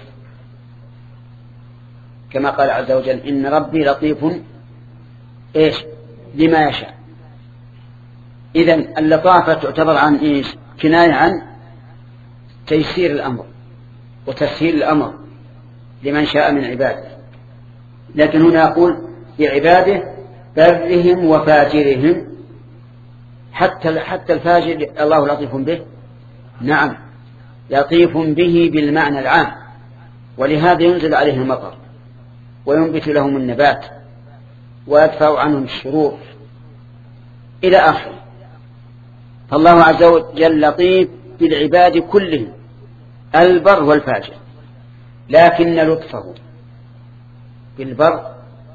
كما قال عز وجل إن ربي لطيف إيش لما يشاء. إذن اللطافة تعتبر عن إيش كناية عن تيسير الأمر وتسهيل الأمر لمن شاء من عباده. لكن هنا يقول لعباده برهم وفاجرهم، حتى حتى الفاجر الله لطيف به، نعم لطيف به بالمعنى العام، ولهذا ينزل عليه المطر وينبت لهم النبات ويدفع عنهم الشرور إلى آخره. فالله عز وجل لطيف بالعباد كلهم البر والفاجر، لكن لطفه بالبر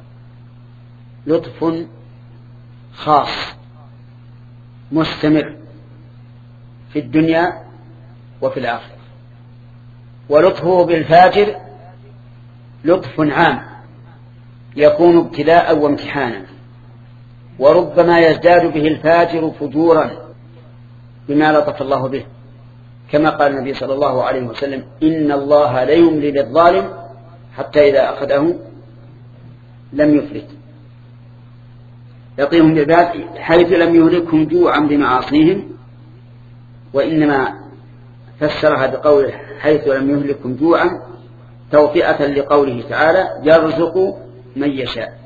لطف خاص مستمر في الدنيا وفي الآخرة، ولطفه بالفاجر لطف عام يكون ابتلاء وامتحانا، وربما يزداد به الفاجر فجورا بما لطف الله به، كما قال النبي صلى الله عليه وسلم إن الله لا يملي للظالم حتى إذا أخذه لم يفلت. لطيفهم بالعباد حيث لم يهلكهم جوعا بمعاصيهم، وإنما فسرها بقوله حيث لم يهلكهم جوعا توطئة لقوله تعالى يرزق من يشاء.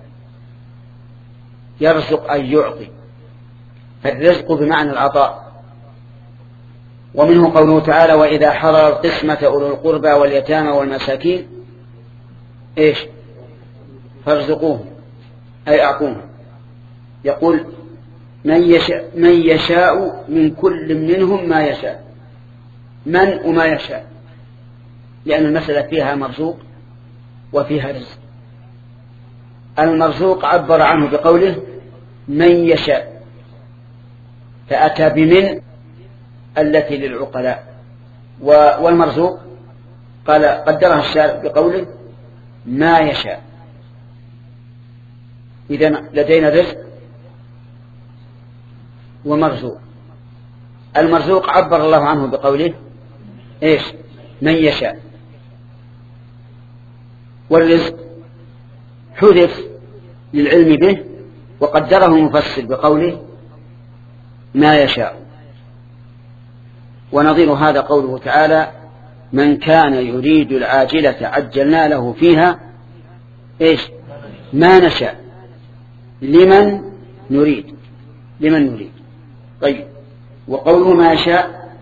يرزق أي يعطي، فالرزق بمعنى العطاء. ومنه قوله تعالى وإذا حضر القسمة أولو القربى واليتامى والمساكين إيش فارزقوهم أي أعطوهم. يقول من يشاء, من يشاء من كل منهم ما يشاء، من وما يشاء، لأن المسألة فيها مرزوق وفيها رزق. المرزوق عبر عنه بقوله من يشاء، فأتى بمن التي للعقلاء، والمرزوق قال قدرها الشارع بقوله ما يشاء. إذن لدينا رزق ومرزوق. المرزوق عبر الله عنه بقوله إيش من يشاء، والرزق حذف للعلم به وقدره المفسر بقوله ما يشاء. ونظير هذا قوله تعالى من كان يريد العاجلة عجلنا له فيها إيش ما نشاء لمن نريد لمن نريد. طيب، وقوله ما شاء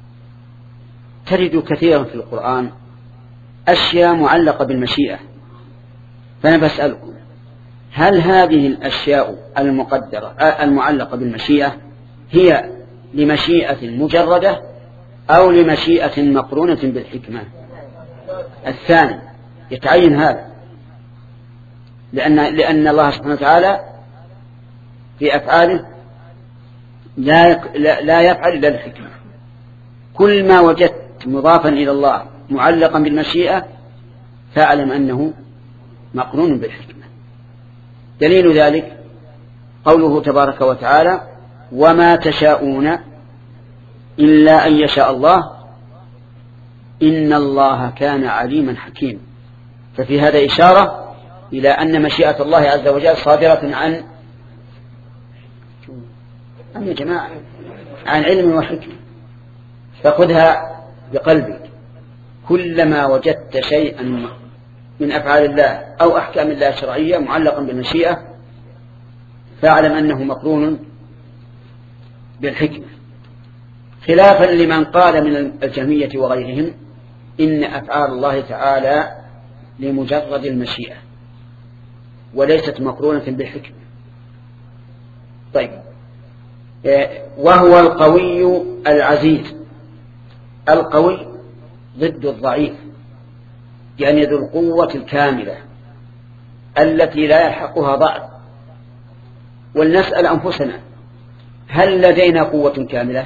تجد كثيرا في القرآن أشياء معلقة بالمشيئة، فأنا بسألكم هل هذه الأشياء المقدرة المعلقة بالمشيئة هي لمشيئة مجردة أو لمشيئة مقرونة بالحكمة؟ الثاني يتعين هذا، لأن, لأن الله سبحانه وتعالى في أفعاله لا, لا يفعل إلا الحكمة. كل ما وجدت مضافا إلى الله معلقا بالمشيئة فاعلم أنه مقرون بالحكمة. دليل ذلك قوله تبارك وتعالى وما تشاءون إلا أن يشاء الله إن الله كان عليما حكيما. ففي هذا إشارة إلى أن مشيئة الله عز وجل صادرة عن عن يا جماعة عن علم وحكمة. فخذها بقلبك، كلما وجدت شيئا من أفعال الله أو أحكام الله الشرعية معلقا بالمشيئة فاعلم أنه مقرون بالحكمة، خلافا لمن قال من الجهمية وغيرهم إن أفعال الله تعالى لمجرد المشيئة وليست مقرونة بالحكمة. طيب، وهو القوي العزيز. القوي ضد الضعيف، يعني ذو القوة الكاملة التي لا يلحقها ضعف. ولنسأل أنفسنا هل لدينا قوة كاملة؟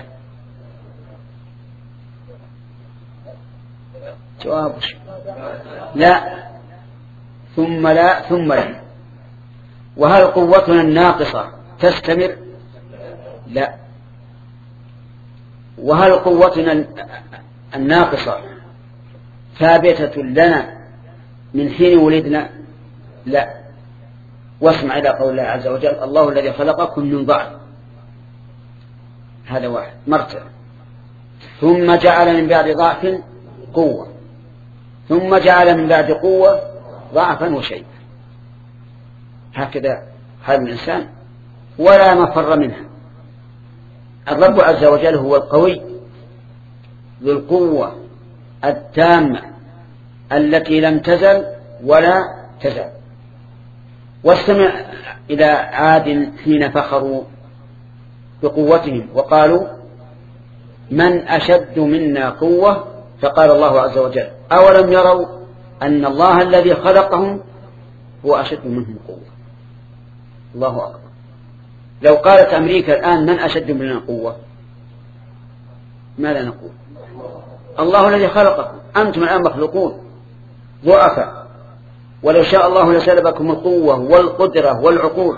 جواب لا ثم لا ثم لا. وهل قوتنا الناقصة تستمر؟ لا. وهل قوتنا الناقصة ثابتة لنا من حين ولدنا؟ لا. واسمع إلى قول الله عز وجل الله الذي خلقكم من ضعف، هذا واحد مرتبة، ثم جعل من بعد ضعف قوة، ثم جعل من بعد قوة ضعفا وشيبا. هكذا حال الإنسان ولا مفر منها. الرب عز وجل هو القوي ذو القوة التامة التي لم تزل ولا تزال. واستمع إلى عاد حين فخروا بقوتهم وقالوا من أشد منا قوة، فقال الله عز وجل أولم يروا أن الله الذي خلقهم هو أشد منهم قوة. الله أكبر. لو قالت أمريكا الآن من أشد منا قوة ماذا نقول؟ الله الذي خلقكم، أنتم الآن مخلوقون ضعفاء، ولو شاء الله لسلبكم القوة والقدرة والعقول،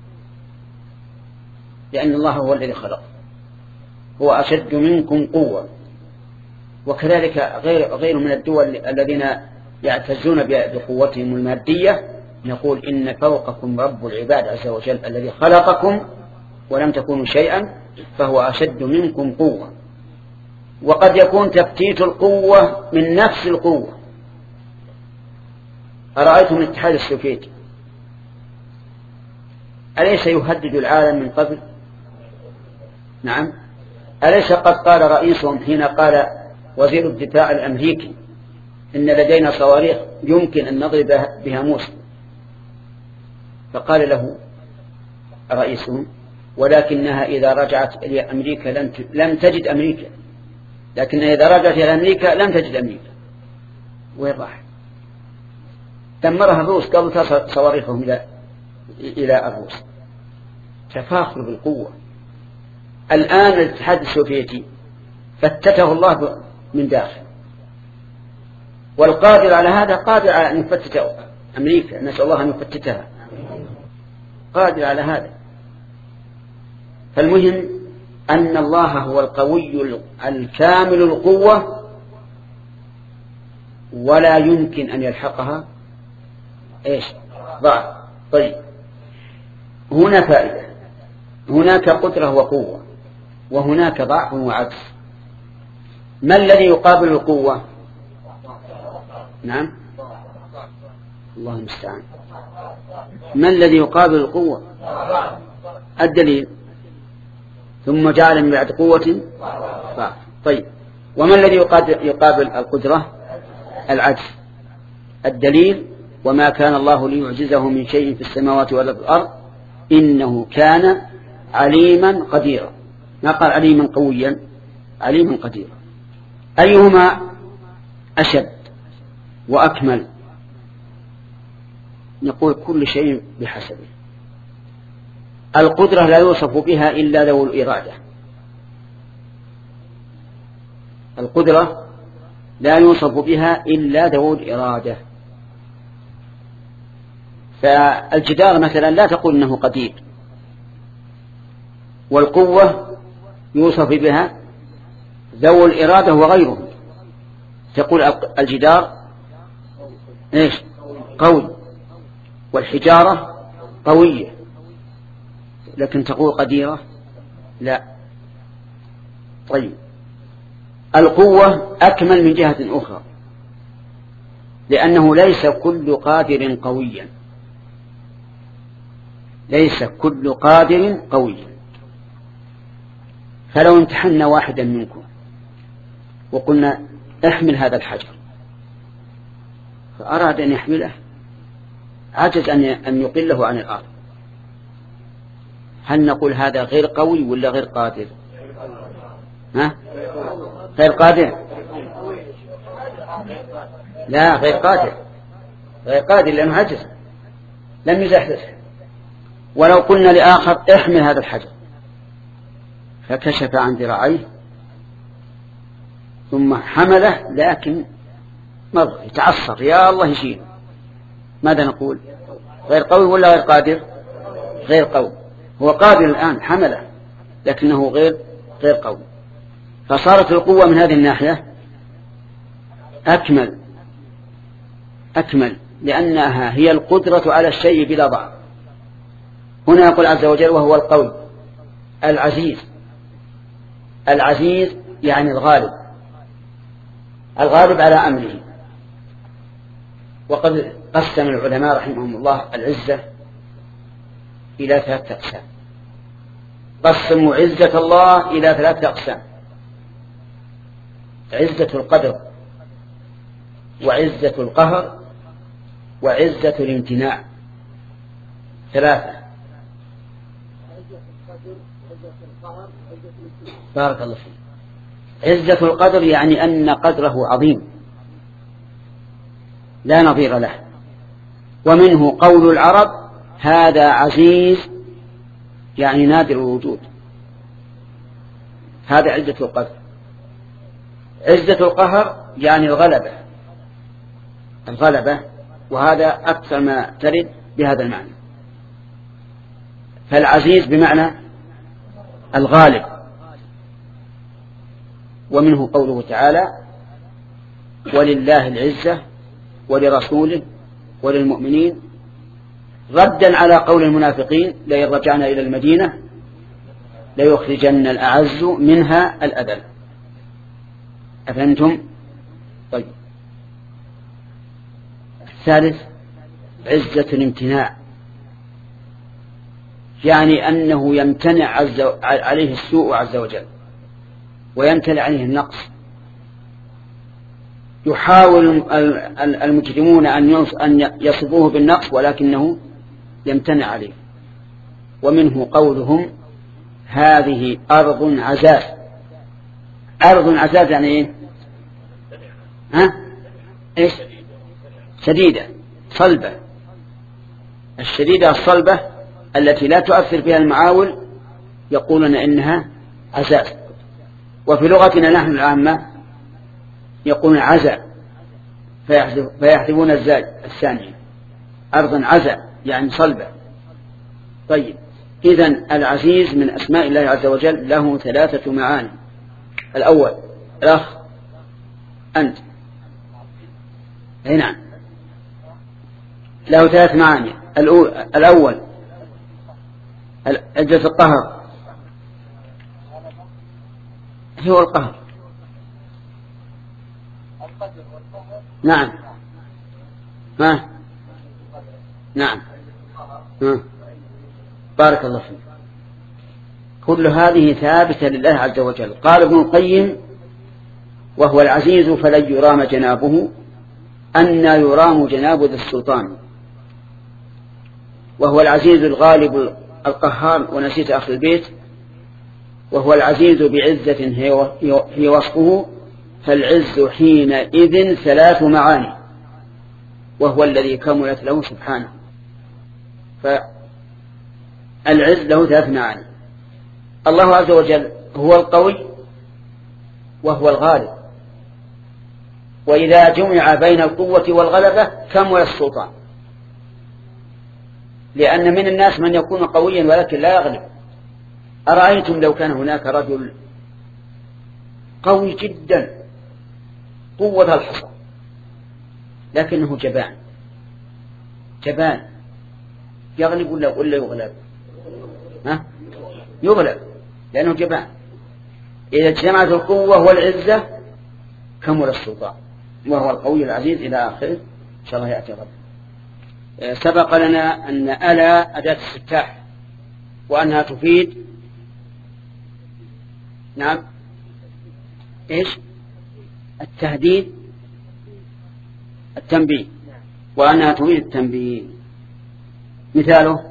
لأن الله هو الذي خلق، هو أشد منكم قوة. وكذلك غير, غير من الدول الذين يعتزون بقوتهم المادية نقول إن فوقكم رب العباد عز وجل الذي خلقكم ولم تكونوا شيئا فهو أشد منكم قوة. وقد يكون تفتيت القوة من نفس القوة. أرأيتم الاتحاد السوفيتي أليس يهدد العالم من قبل؟ نعم. أليس قد قال رئيسهم حين قال وزير الدفاع الأمريكي إن لدينا صواريخ يمكن أن نضرب بها موسى، فقال له رئيسهم ولكنها إذا رجعت إلى أمريكا لم تجد أمريكا، لكن إذا رجعت إلى أمريكا لم تجد أمريكا. وين راح؟ دمرها الروس قبل تصل صواريخهم إلى إلى الروس. تفاخر بالقوة. الآن الاتحاد السوفيتي فتته الله من داخل، والقادر على هذا قادر على أن يفتت أمريكا، نسأل الله أن يفتتها، قادر على هذا. فالمهم أن الله هو القوي الكامل القوة ولا يمكن أن يلحقها إيش؟ ضعف. طيب، هنا فائدة، هناك قدرة وقوة وهناك ضعف وعجز. ما الذي يقابل القوة؟ نعم الله المستعان. ما الذي يقابل القوة؟ الدليل. ثم جعل من بعد قوة ضعف. طيب وما الذي يقابل القدرة؟ العجز. الدليل وما كان الله ليعجزه من شيء في السماوات ولا في الأرض إنه كان عليما قديرا. ما قال عليما قويا، عليما قديرا. أيهما أشد وأكمل؟ نقول كل شيء بحسبه. القدرة لا يوصف بها إلا ذو الإرادة. القدرة لا يوصف بها إلا ذو الإرادة. فالجدار مثلا لا تقول إنه قدير، والقوة يوصف بها ذو الإرادة وغيره. تقول الجدار إيش؟ قوي، والحجارة قوية، لكن تقول قديرة لا. طيب القوة أكمل من جهة أخرى، لأنه ليس كل قادر قويا، ليس كل قادر قويا. فلو امتحنا واحدا منكم وقلنا احمل هذا الحجر، فأراد أن يحمله، عجز أن يقله عن الأرض، هل نقول هذا غير قوي ولا غير قادر؟ ها؟ غير قادر؟ لا غير قادر، غير قادر لأنه عجز لم يزحزح. ولو قلنا لآخر احمل هذا الحجر فكشف عن ذراعيه ثم حمله، لكن مر يتعصر يا الله يشيل، ماذا نقول؟ غير قوي ولا غير قادر؟ غير قوي. هو قادر الآن حمله لكنه غير غير قوي. فصارت القوة من هذه الناحية أكمل أكمل لأنها هي القدرة على الشيء بلا ضعف. هنا يقول عز وجل وهو القوي العزيز. العزيز يعني الغالب، الغالب على أمره. وقد قسم العلماء رحمهم الله العزة إلى ثلاثة أقسام. قسموا عزة الله إلى ثلاثة أقسام: عزة القدر، وعزة القهر، وعزة الامتناع. ثلاثة. بارك الله فيك. عزة القدر يعني أن قدره عظيم لا نظير له، ومنه قول العرب هذا عزيز يعني نادر الوجود. هذا عزة القدر. عزة القهر يعني الغلبة، الغلبة، وهذا أكثر ما ترد بهذا المعنى. فالعزيز بمعنى الغالب. ومنه قوله تعالى ولله العزة ولرسوله وللمؤمنين، ردا على قول المنافقين لئن رجعنا إلى المدينة ليخرجن الأعز منها الأذل. أفهمتم؟ طيب. الثالث عزة الامتناع، يعني أنه يمتنع عز عليه السوء عز وجل ويمتنع عليه النقص. يحاول المجرمون أن يصفوه بالنقص ولكنه يمتنع عليه. ومنه قولهم هذه أرض عزاز. أرض عزاز يعني إيه؟ ها؟ إيش؟ شديدة صلبة. الشديدة الصلبة التي لا تؤثر فيها المعاول يقولون إنها عزاز. وفي لغتنا نحن العامة يقولون عزا فيحذفون الزاج الثانية، أرض عزا يعني صلبة. طيب إذن العزيز من أسماء الله عز وجل له ثلاثة معاني. الأول الأخ أنت هنا له ثلاث معاني. الأول عزة القهر، هو القهر. نعم ها نعم ها. بارك الله فيك. كل هذه ثابتة لله عز وجل. قال ابن القيم وهو العزيز فلن يرام جنابه أن يرام جناب ذي السلطان، وهو العزيز الغالب القهار، ونسيت أخي البيت، وهو العزيز بعزة هي وصفه، فالعز حينئذ ثلاث معاني، وهو الذي كملت له سبحانه. فالعز له ثلاث معاني. الله عز وجل هو القوي وهو الغالب، وإذا جمع بين القوة والغلبة كمل السلطان، لأن من الناس من يكون قويا ولكن لا يغلب. أرأيتم لو كان هناك رجل قوي جدا قوة الحصى لكنه جبان جبان يغلب ولا ولا يغلب؟ ها؟ يغلب لأنه جبان. إذا اجتمعت القوة والعزة كمل السلطان، وهو القوي العزيز إلى آخره. إن شاء الله يأتي غد. سبق لنا أن ألا أداة استفتاح، وأنها تفيد نعم إيش؟ التهديد التنبيه، وأنها تفيد التنبيه. مثاله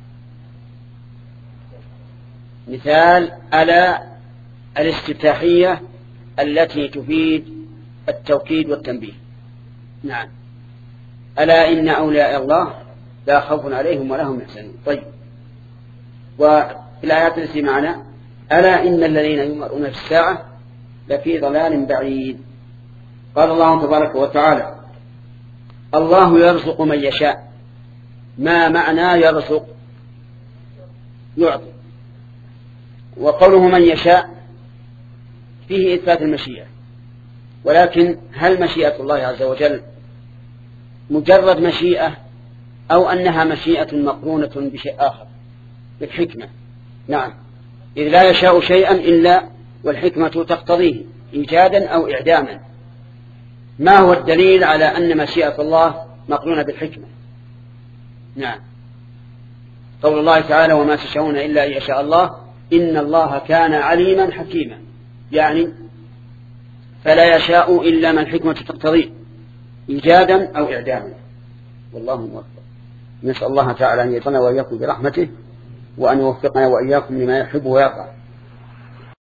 مثال ألا الاستفتاحية التي تفيد التوكيد والتنبيه. نعم ألا إن أولياء الله لا خوف عليهم ولا هم يحزنون. طيب، وفي الآيات التي معنا ألا إن الذين يمرون في الساعة لفي ضلال بعيد. قال الله تبارك وتعالى الله يرزق من يشاء. ما معنى يرزق؟ يعطي. وقوله من يشاء فيه إثبات المشيئة، ولكن هل مشيئة الله عز وجل مجرد مشيئة أو أنها مشيئة مقرونة بشيء آخر بالحكمة؟ نعم، إذ لا يشاء شيئا إلا والحكمة تقتضيه إيجادا أو إعداما. ما هو الدليل على أن مشيئة الله مقرونة بالحكمة؟ نعم، قول الله تعالى وما تشاءون إلا أن يشاء الله إن الله كان عليما حكيما، يعني فلا يشاء إلا ما الحكمة تقتضيه إيجادا أو إعداما. والله موفق. نسأل الله تعالى أن يطلنا وإياكم برحمته، وأن يوفقنا وإياكم لما يحب ويرضى.